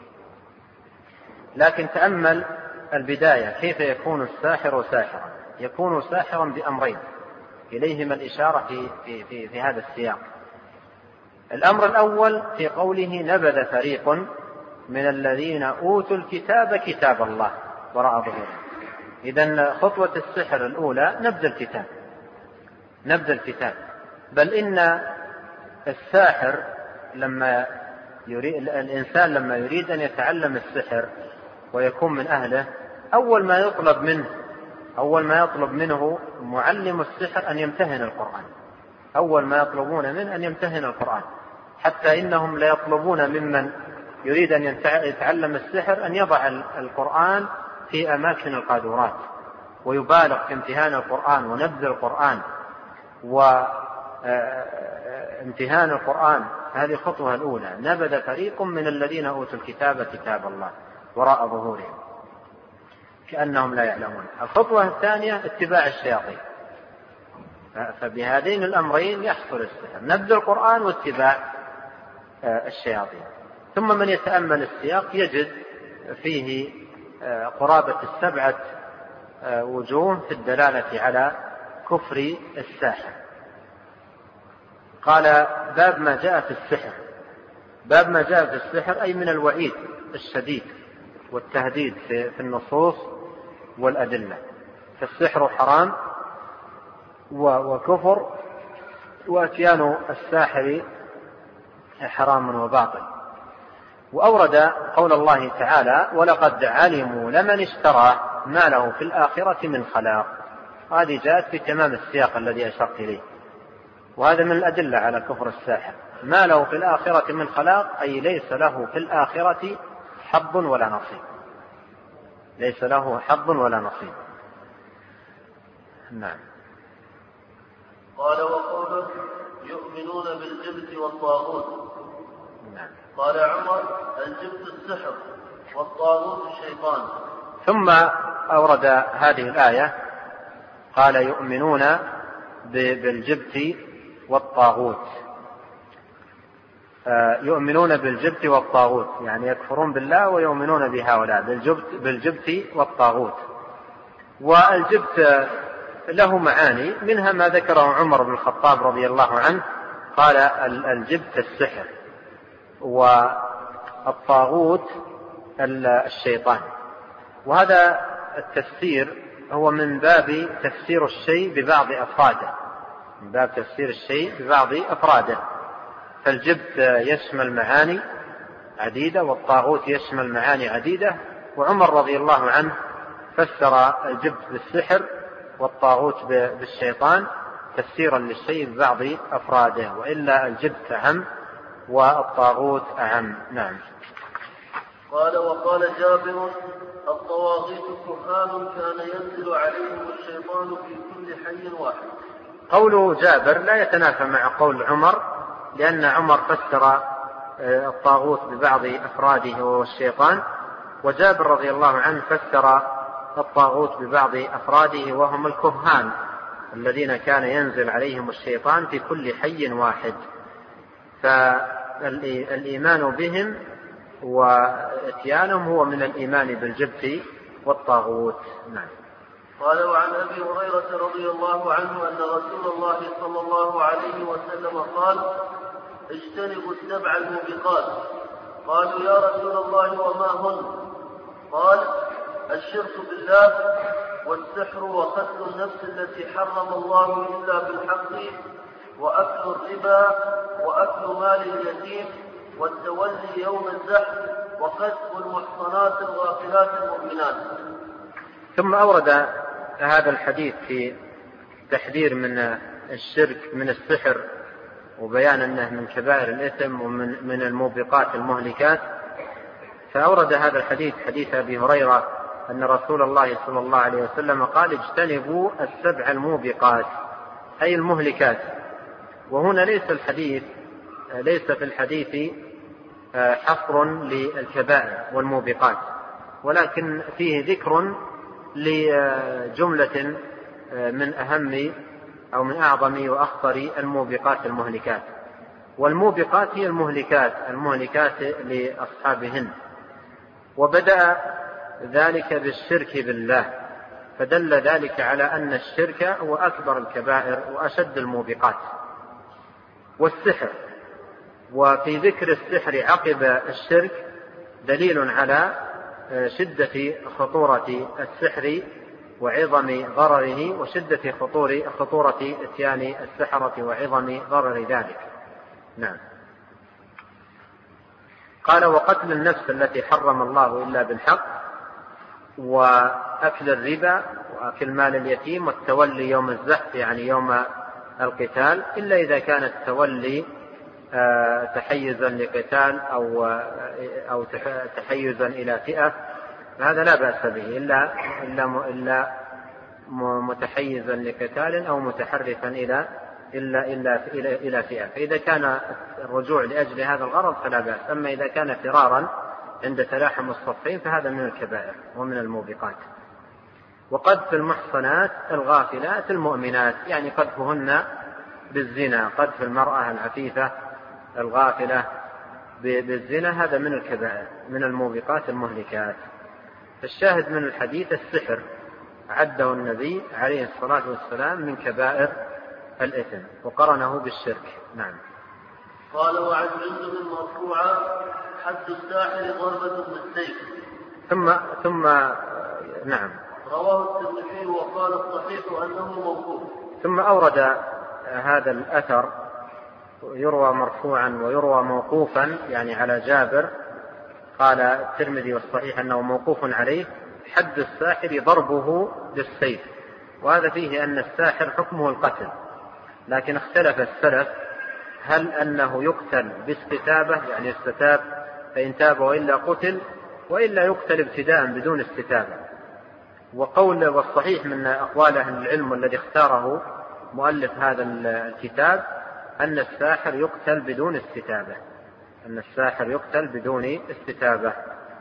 لكن تأمل البداية، كيف يكون الساحر ساحرا؟ يكون ساحرا بأمرين إليهما الإشارة في, في, في, في هذا السياق. الأمر الأول في قوله نبذ فريق من الذين أوتوا الكتاب كتاب الله وراء ظهورهم. إذن خطوة السحر الأولى نبذ الكتاب نبذ الكتاب بل إن الساحر لما يريد الإنسان لما يريد أن يتعلم السحر ويكون من أهله، أول ما يطلب منه أول ما يطلب منه معلم السحر أن يمتهن القرآن. أول ما يطلبون منه أن يمتهن القرآن، حتى إنهم لا يطلبون ممن يريد أن يتعلم السحر أن يضع القرآن في أماكن القاذورات ويبالغ في امتهان القرآن ونبذ القرآن امتهان القرآن هذه الخطوة الأولى، نبذ فريق من الذين أوتوا الكتاب كتاب الله وراء ظهورهم كأنهم لا يعلمون. الخطوة الثانية اتباع الشياطين، فبهذين الأمرين يحصل السحر، نبذ القرآن واتباع الشياطين. ثم من يتأمل السياق يجد فيه قرابة السبعة وجوه في الدلالة على كفر الساحر. قال باب ما جاء في السحر. باب ما جاء في السحر أي من الوعيد الشديد والتهديد في النصوص والأدلة، فالسحر حرام وكفر، وأتيان الساحر حرام وباطل. وأورد قول الله تعالى ولقد علموا لمن اشترى ما له في الآخرة من خلاق. هذه جاءت في تمام السياق الذي أشرت إليه، وهذا من الأدلة على كفر الساحر. ما له في الآخرة من خلاق أي ليس له في الآخرة حظ ولا نصيب، ليس له حظ ولا نصيب. نعم. قال وقوله يؤمنون بالجبت والطاغوت. نعم. قال عمر الجبت السحر والطاغوت الشيطان. ثم أورد هذه الآية قال يؤمنون بالجبت والطاغوت. يؤمنون بالجبت والطاغوت يعني يكفرون بالله ويؤمنون بهؤلاء بالجبت, بالجبت والطاغوت. والجبت له معاني، منها ما ذكره عمر بن الخطاب رضي الله عنه، قال الجبت السحر، والطاغوت الشيطان. وهذا التفسير هو من باب تفسير الشيء ببعض أفراده، من باب تفسير الشيء ببعض أفراده. فالجبت يشمل معاني عديدة والطاغوت يشمل معاني عديدة، وعمر رضي الله عنه فسر الجبت بالسحر والطاغوت بالشيطان تفسيرا للشيء ببعض أفراده، وإلا الجبت أعم والطاغوت أعم. نعم. قال وقال جابر الطواغيت كهان كان ينزل عليهم الشيطان في كل حي واحد. قول جابر لا يتنافى مع قول عمر، لأن عمر فسر الطاغوت ببعض أفراده وهو الشيطان، وجابر رضي الله عنه فسر الطاغوت ببعض أفراده وهم الكهان الذين كان ينزل عليهم الشيطان في كل حي واحد. فالإيمان بهم واتيانهم هو من الإيمان بالجبت والطاغوت. نعم. قال وعن أبي هريرة رضي الله عنه أن رسول الله صلى الله عليه وسلم قال اجتنبوا السبع الموبقات. قالوا يا رسول الله وما هن؟ قال الشرك بالله والسحر وقتل النفس التي حرم الله إلا بالحق وأكل الربا وأكل مال اليتيم والتولي يوم الزحف وقذف المحصنات الغافلات المؤمنات. ثم أورد هذا الحديث في تحذير من الشرك من السحر وبيان أنه من كبائر الإثم ومن من الموبقات المهلكات. فأورد هذا الحديث حديث أبي هريرة أن رسول الله صلى الله عليه وسلم قال اجتنبوا السبع الموبقات أي المهلكات. وهنا ليس الحديث ليس في الحديث حصر للكبائر والموبقات، ولكن فيه ذكر لجملة من أهم أو من أعظم وأخطر الموبقات المهلكات. والموبقات هي المهلكات المهلكات لأصحابهن. وبدأ ذلك بالشرك بالله، فدل ذلك على أن الشرك هو أكبر الكبائر وأشد الموبقات. والسحر، وفي ذكر السحر عقب الشرك دليل على شدة خطورة السحر وعظم ضرره وشدة خطورة اتيان السحرة وعظم ضرر ذلك. نعم. قال وقتل النفس التي حرم الله إلا بالحق وأكل الربا وأكل مال اليتيم والتولي يوم الزحف يعني يوم القتال، إلا إذا كان التولي تحيزا لقتال أو أو تحيزا إلى فئة فهذا لا بأس به، إلا إلا إلا متحيزا لقتال أو متحرفا إلى إلا, إلا إلى فئة. فإذا كان الرجوع لأجل هذا الغرض فلا بأس. أما إذا كان فرارا عند تلاحم الصفين فهذا من الكبائر ومن الموبقات. وقذف المحصنات الغافلات المؤمنات، يعني قذفهن بالزنا، قذف المرأة العفيفة الغافلة بالزنا، هذا من الكبائر من الموبقات المهلكات. الشاهد من الحديث السحر عده النبي عليه الصلاة والسلام من كبائر الإثم وقرنه بالشرك. نعم. قال وعن جندب مرفوعا حد الساحر ضربة بالسيف. ثم ثم نعم رواه الترمذي وقال الصحيح أنه موقوف. ثم أورد هذا الأثر يروى مرفوعا ويروى موقوفا، يعني على جابر. قال الترمذي والصحيح أنه موقوف عليه حد الساحر ضربه بالسيف، وهذا فيه أن الساحر حكمه القتل، لكن اختلف السلف هل أنه يقتل باستتابة، يعني استتاب فإن تاب وإلا قتل، وإلا يقتل ابتداء بدون استتابة. وقول والصحيح من أقوال أهل العلم الذي اختاره مؤلف هذا الكتاب أن الساحر يقتل بدون استتابة، أن الساحر يقتل بدون استتابة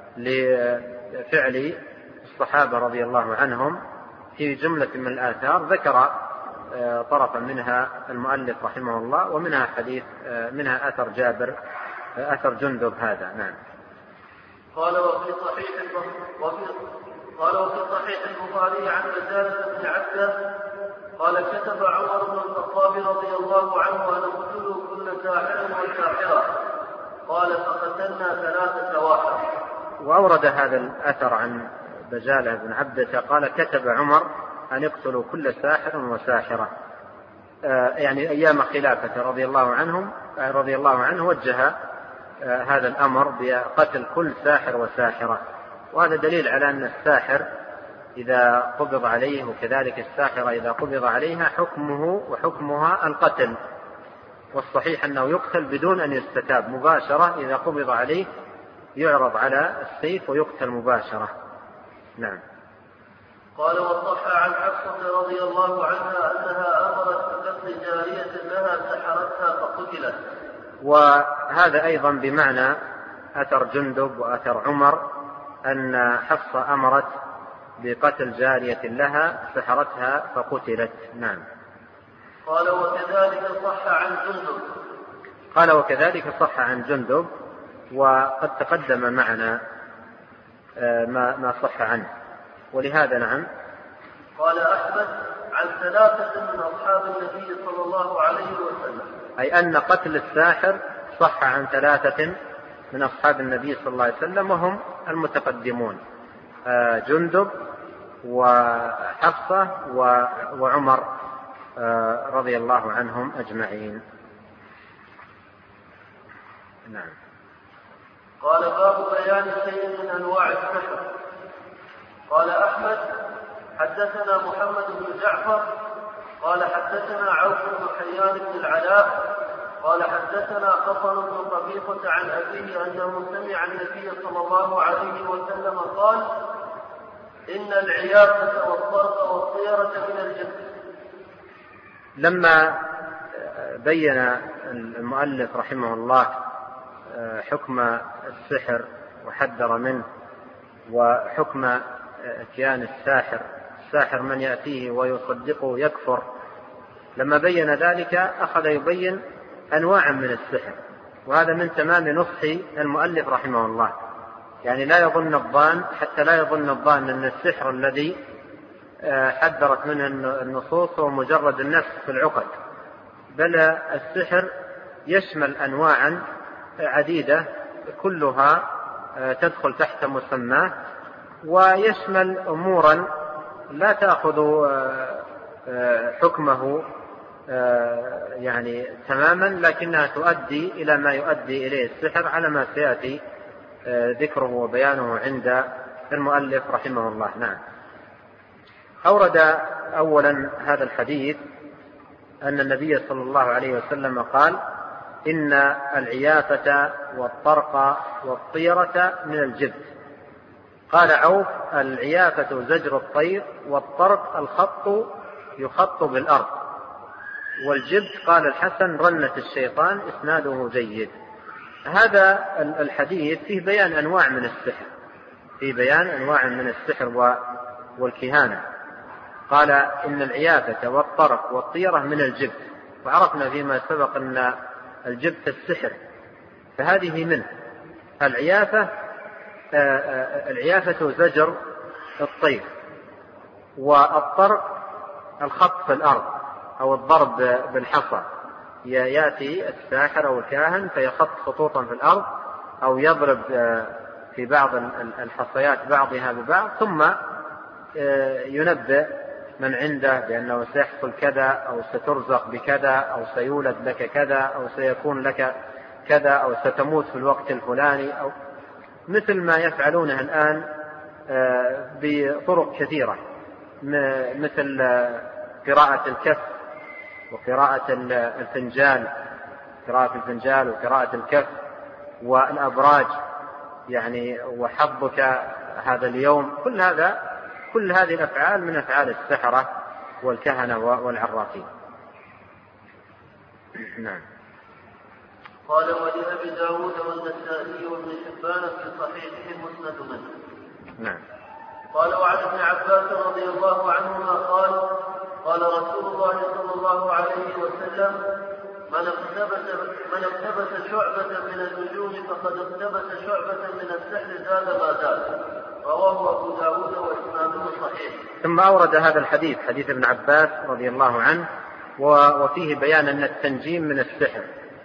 لفعل الصحابة رضي الله عنهم في جملة من الآثار ذكر طرفا منها المؤلف رحمه الله، ومنها حديث منها أثر جابر أثر جندب هذا. نعم. قال وفي صحيح وفي قال وفي صحيح البخاري عن بزالة بن عبده قال كتب عمر بن الخطاب رضي الله عنه أن اقتلوا كل ساحر وساحرة، قال فقتلنا ثلاثة واحد. وأورد هذا الأثر عن بزالة بن عبده قال كتب عمر أن يقتلوا كل ساحر وساحرة، آه يعني أيام خلافته رضي الله عنهم آه رضي الله عنه وجه آه هذا الأمر بقتل كل ساحر وساحرة. وهذا دليل على أن الساحر إذا قبض عليه وكذلك الساحرة إذا قبض عليها حكمه وحكمها القتل، والصحيح أنه يقتل بدون أن يستتاب مباشرة، إذا قبض عليه يعرض على السيف ويقتل مباشرة. نعم. قال وصح عن حفصة رضي الله عنها أنها أمرت بقتل جارية لها سحرتها فقتلت. وهذا أيضا بمعنى أثر جندب وأثر عمر أن حفصة أمرت بقتل جارية لها سحرتها فقتلت. نعم. قال وكذلك صح عن جندب قال وكذلك صح عن جندب وقد تقدم معنا ما ما صح عنه، ولهذا نعم. قال أحمد عن ثلاثة من أصحاب النبي صلى الله عليه وسلم، أي أن قتل الساحر صح عن ثلاثة من أصحاب النبي صلى الله عليه وسلم، وهم المتقدمون جندب وحفصة وعمر رضي الله عنهم أجمعين. نعم. قال باب بيان شيء من أنواع السحر. قال أحمد حدثنا محمد بن جعفر قال حدثنا عوف بن حيان بن العلاء قال حدثنا قطن بن قبيصة عن أبيه أنه سمع النبي صلى الله عليه وسلم قال إن العيافة والطرق والطيرة من الجن. لما بين المؤلف رحمه الله حكم السحر وحذر منه وحكم اتيان الساحر الساحر من يأتيه ويصدقه يكفر، لما بين ذلك أخذ يبين أنواعا من السحر، وهذا من تمام نصح المؤلف رحمه الله. يعني لا يظن الظان حتى لا يظن الظان أن السحر الذي حذرت منه النصوص هو مجرد النفس في العقد، بل السحر يشمل أنواعا عديدة كلها تدخل تحت مسماه، ويشمل أمورا لا تأخذ حكمه يعني تماما، لكنها تؤدي إلى ما يؤدي إليه السحر على ما سيأتي ذكره وبيانه عند المؤلف رحمه الله. نعم. أورد أولا هذا الحديث أن النبي صلى الله عليه وسلم قال إن العيافة والطرق والطيرة من الجبت. قال عوف العيافة زجر الطير والطرق الخط يخط بالأرض. والجبت قال الحسن رنة الشيطان إسناده جيد. هذا الحديث فيه بيان أنواع من السحر، فيه بيان أنواع من السحر والكهانة. قال إن العيافة والطرق والطيرة من الجبت، وعرفنا فيما سبق أن الجبت السحر، فهذه منه. العيافة العيافة زجر الطير، والطرق الخط في الأرض أو الضرب بالحصى، يأتي الساحر أو الكاهن فيخط خطوطا في الأرض أو يضرب في بعض الحصيات بعضها ببعض، ثم ينبئ من عنده بأنه سيحصل كذا أو سترزق بكذا أو سيولد لك كذا أو سيكون لك كذا أو ستموت في الوقت الفلاني، أو مثل ما يفعلونه الآن بطرق كثيرة، مثل قراءة الكف وقراءة الفنجال قراءة الفنجال وقراءة الكف والأبراج، يعني وحظك هذا اليوم. كل هذا كل هذه الأفعال من أفعال السحرة والكهنة والعرافين. نعم. قال ولأبي داود والنسائي وابن حبان في صحيحه مسند منه. نعم. قال وعن ابن عباس رضي الله عنهما قال قال رسول الله صلى الله عليه وسلم من اقتبس من اقتبس شعبة من النجوم فقد اقتبس شعبة من السحر زاد ما زاد. رواه أبو داود وإسناده صحيح. ثم أورد هذا الحديث حديث ابن عباس رضي الله عنه وفيه بيان أن التنجيم من السحر،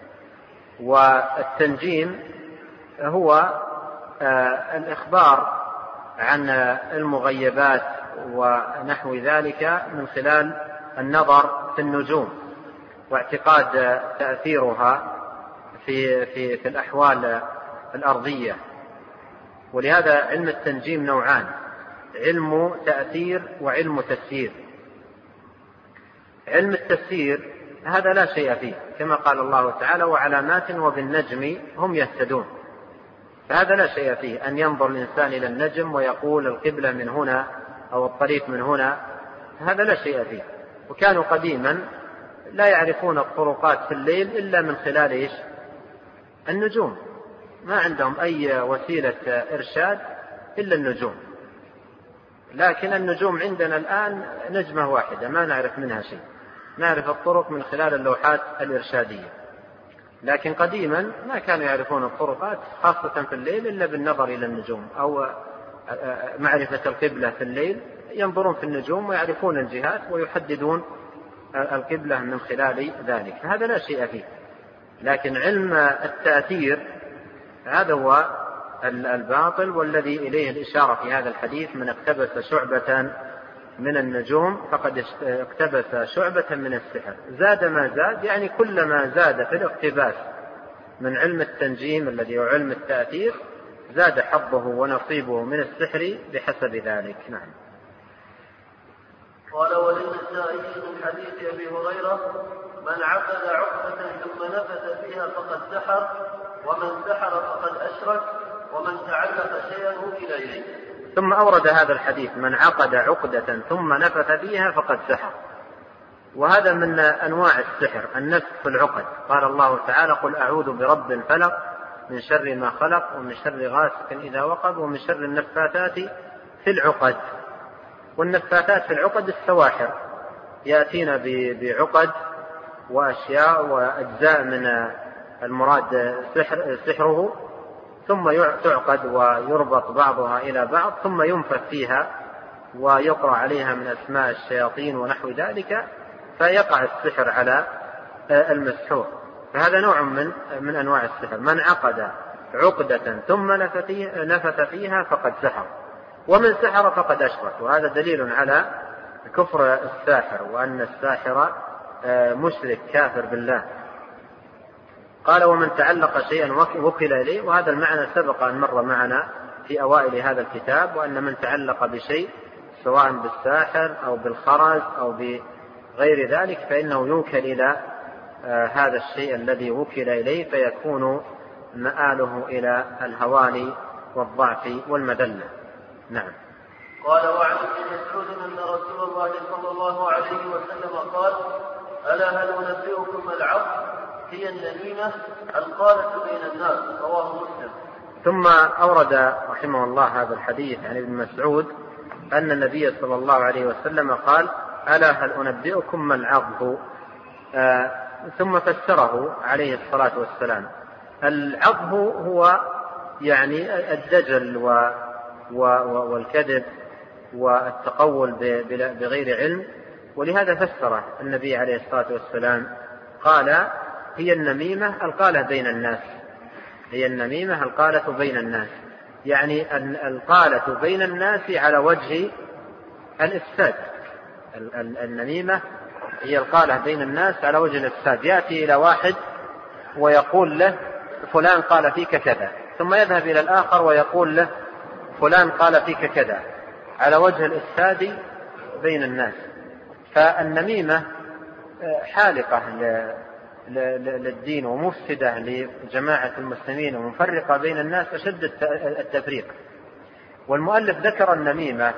والتنجيم هو الإخبار عن المغيبات ونحو ذلك من خلال النظر في النجوم واعتقاد تأثيرها في, في, في الأحوال الأرضية. ولهذا علم التنجيم نوعان: علم تأثير وعلم تفسير. علم التفسير هذا لا شيء فيه، كما قال الله تعالى وعلامات وبالنجم هم يهتدون، فهذا لا شيء فيه أن ينظر الإنسان إلى النجم ويقول القبلة من هنا أو الطريق من هنا، هذا لا شيء فيه. وكانوا قديما لا يعرفون الطرقات في الليل إلا من خلال إيش؟ النجوم، ما عندهم أي وسيلة إرشاد إلا النجوم. لكن النجوم عندنا الآن نجمة واحدة ما نعرف منها شيء، نعرف الطرق من خلال اللوحات الإرشادية. لكن قديما ما كانوا يعرفون الطرقات خاصة في الليل إلا بالنظر إلى النجوم، أو معرفة القبلة في الليل ينظرون في النجوم ويعرفون الجهات ويحددون القبلة من خلال ذلك، هذا لا شيء فيه. لكن علم التأثير هذا هو الباطل، والذي إليه الإشارة في هذا الحديث: من اقتبس شعبة من النجوم فقد اقتبس شعبة من السحر. زاد ما زاد، يعني كلما زاد في الاقتباس من علم التنجيم الذي هو علم التأثير زاد حظه ونصيبه من السحر بحسب ذلك. نعم. قال وللنسائي من حديث أبي هريرة من عقد عقدة ثم نفث فيها فقد سحر، ومن سحر فقد أشرك، ومن تعلق شيئا وكل إليه. ثم أورد هذا الحديث: من عقد عقدة ثم نفث فيها فقد سحر. وهذا من أنواع السحر النفث في العقد. قال الله تعالى: قل أعوذ برب الفلق من شر ما خلق ومن شر غاسق إذا وقب ومن شر النفاثات في العقد. والنفاثات في العقد السواحر يأتين بعقد وأشياء وأجزاء من المراد سحر سحره، ثم تعقد ويربط بعضها إلى بعض، ثم ينفث فيها ويقرأ عليها من أسماء الشياطين ونحو ذلك، فيقع السحر على المسحور. فهذا نوع من من أنواع السحر. من عقد عقدة ثم نفث فيها فقد سحر، ومن سحر فقد أشرك. وهذا دليل على كفر الساحر وأن الساحر مشرك كافر بالله. قال: ومن تعلق شيئا وكل إليه. وهذا المعنى سبق أن مر معنا في أوائل هذا الكتاب، وأن من تعلق بشيء سواء بالساحر أو بالخرز أو بغير ذلك فإنه يوكل إلى هذا الشيء الذي وكل إليه، فيكون مآله إلى الهوان والضعف والمذلة. نعم. قال: وعن ابن مسعود أن رسول الله صلى الله عليه وسلم قال: ألا هل أنبئكم العقد هي النميمة القالة بين الناس، رواه مسلم. ثم أورد رحمه الله هذا الحديث عن ابن مسعود أن النبي صلى الله عليه وسلم قال: ألا هل أنبئكم ما العض؟ آه ثم فسره عليه الصلاة والسلام. العض هو يعني الدجل و و والكذب والتقول بغير علم، ولهذا فسره النبي عليه الصلاة والسلام قال: هي النميمة القالة بين الناس. هي النميمة القالة بين الناس، يعني القالة بين الناس على وجه الإفساد. النميمة هي القالة بين الناس على وجه الإفساد. يأتي إلى واحد ويقول له: فلان قال فيك كذا، ثم يذهب إلى الآخر ويقول له: فلان قال فيك كذا، على وجه الإفساد بين الناس. فالنميمة حالقة للدين ومفسدة لجماعة المسلمين ومفرقة بين الناس أشد التفريق. والمؤلف ذكر النميمة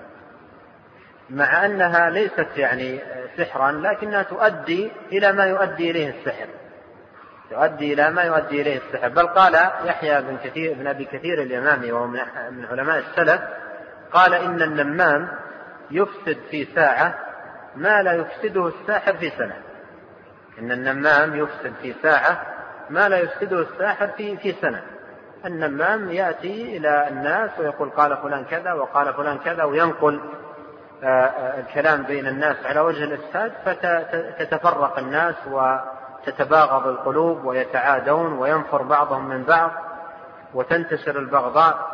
مع أنها ليست يعني سحرا، لكنها تؤدي إلى ما يؤدي إليه السحر، تؤدي إلى ما يؤدي إليه السحر. بل قال يحيى بن كثير بن أبي كثير اليمامي وهو من علماء السلف، قال: إن النمام يفسد في ساعة ما لا يفسده الساحر في سنة. إن النمام يفسد في ساعة ما لا يفسده الساحر في في سنة. النمام يأتي إلى الناس ويقول: قال فلان كذا وقال فلان كذا، وينقل الكلام بين الناس على وجه الإفساد، فتتفرق الناس وتتباغض القلوب ويتعادون وينفر بعضهم من بعض وتنتشر البغضاء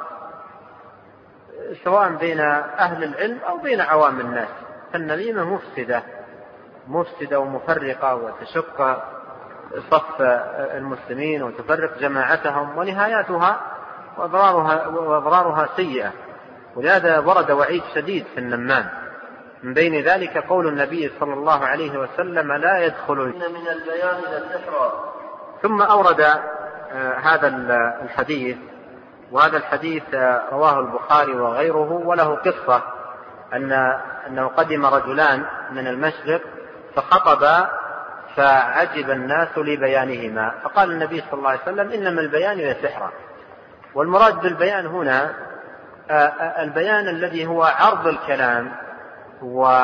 سواء بين أهل العلم أو بين عوام الناس. فالنميمة مفسدة مفسدة ومفرقة وتشق صف المسلمين وتفرق جماعتهم، ونهاياتها وأضرارها, وأضرارها سيئة. ولهذا ورد وعيد شديد في النمام. من بين ذلك قول النبي صلى الله عليه وسلم: لا يدخل إن من البيان للسحر. ثم أورد هذا الحديث، وهذا الحديث رواه البخاري وغيره، وله قصة أن أنه قدم رجلان من المشرق فخطب فعجب الناس لبيانهما، فقال النبي صلى الله عليه وسلم: إنما البيان لسحرا. والمراد بالبيان هنا البيان الذي هو عرض الكلام و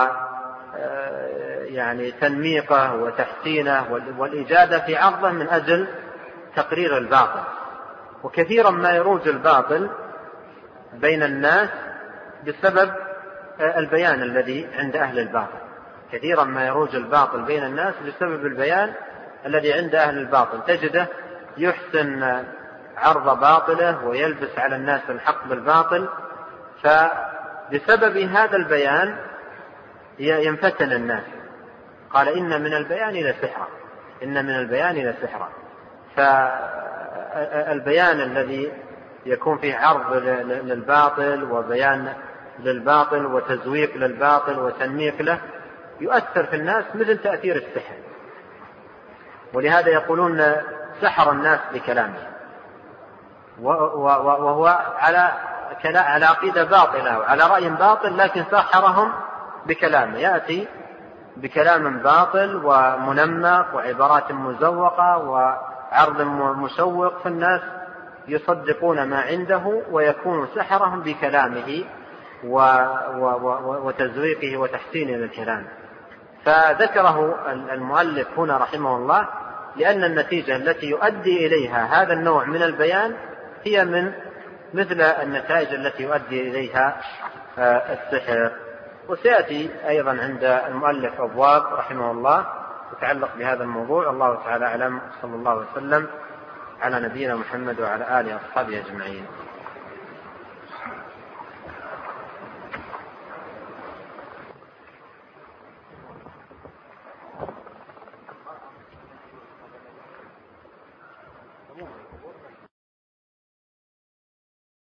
يعني تنميقه وتحسينه والإجادة في عرضه من أجل تقرير الباطل. وكثيرا ما يروج الباطل بين الناس بسبب البيان الذي عند أهل الباطل. كثيرا ما يروج الباطل بين الناس بسبب البيان الذي عند أهل الباطل. تجده يحسن عرض باطله ويلبس على الناس الحق بالباطل، فبسبب هذا البيان ينفتن الناس. قال: إن من البيان لسحرا، إن من البيان لسحرا. فالبيان الذي يكون فيه عرض للباطل وبيان للباطل وتزويق للباطل وتنميق له يؤثر في الناس مثل تأثير السحر. ولهذا يقولون: سحر الناس بكلامه، وهو على على عقيدة باطلة وعلى رأي باطل، لكن سحرهم بكلامه. يأتي بكلام باطل ومنمق وعبارات مزوقة وعرض مشوق، فالناس يصدقون ما عنده ويكون سحرهم بكلامه وتزويقه وتحسينه للكلام. فذكره المؤلف هنا رحمه الله لأن النتيجة التي يؤدي إليها هذا النوع من البيان هي من مثل النتائج التي يؤدي إليها السحر. وسيأتي أيضا عند المؤلف أبواب رحمه الله تتعلق بهذا الموضوع. الله تعالى أعلم، صلى الله وسلم على نبينا محمد وعلى آله وأصحابه أجمعين.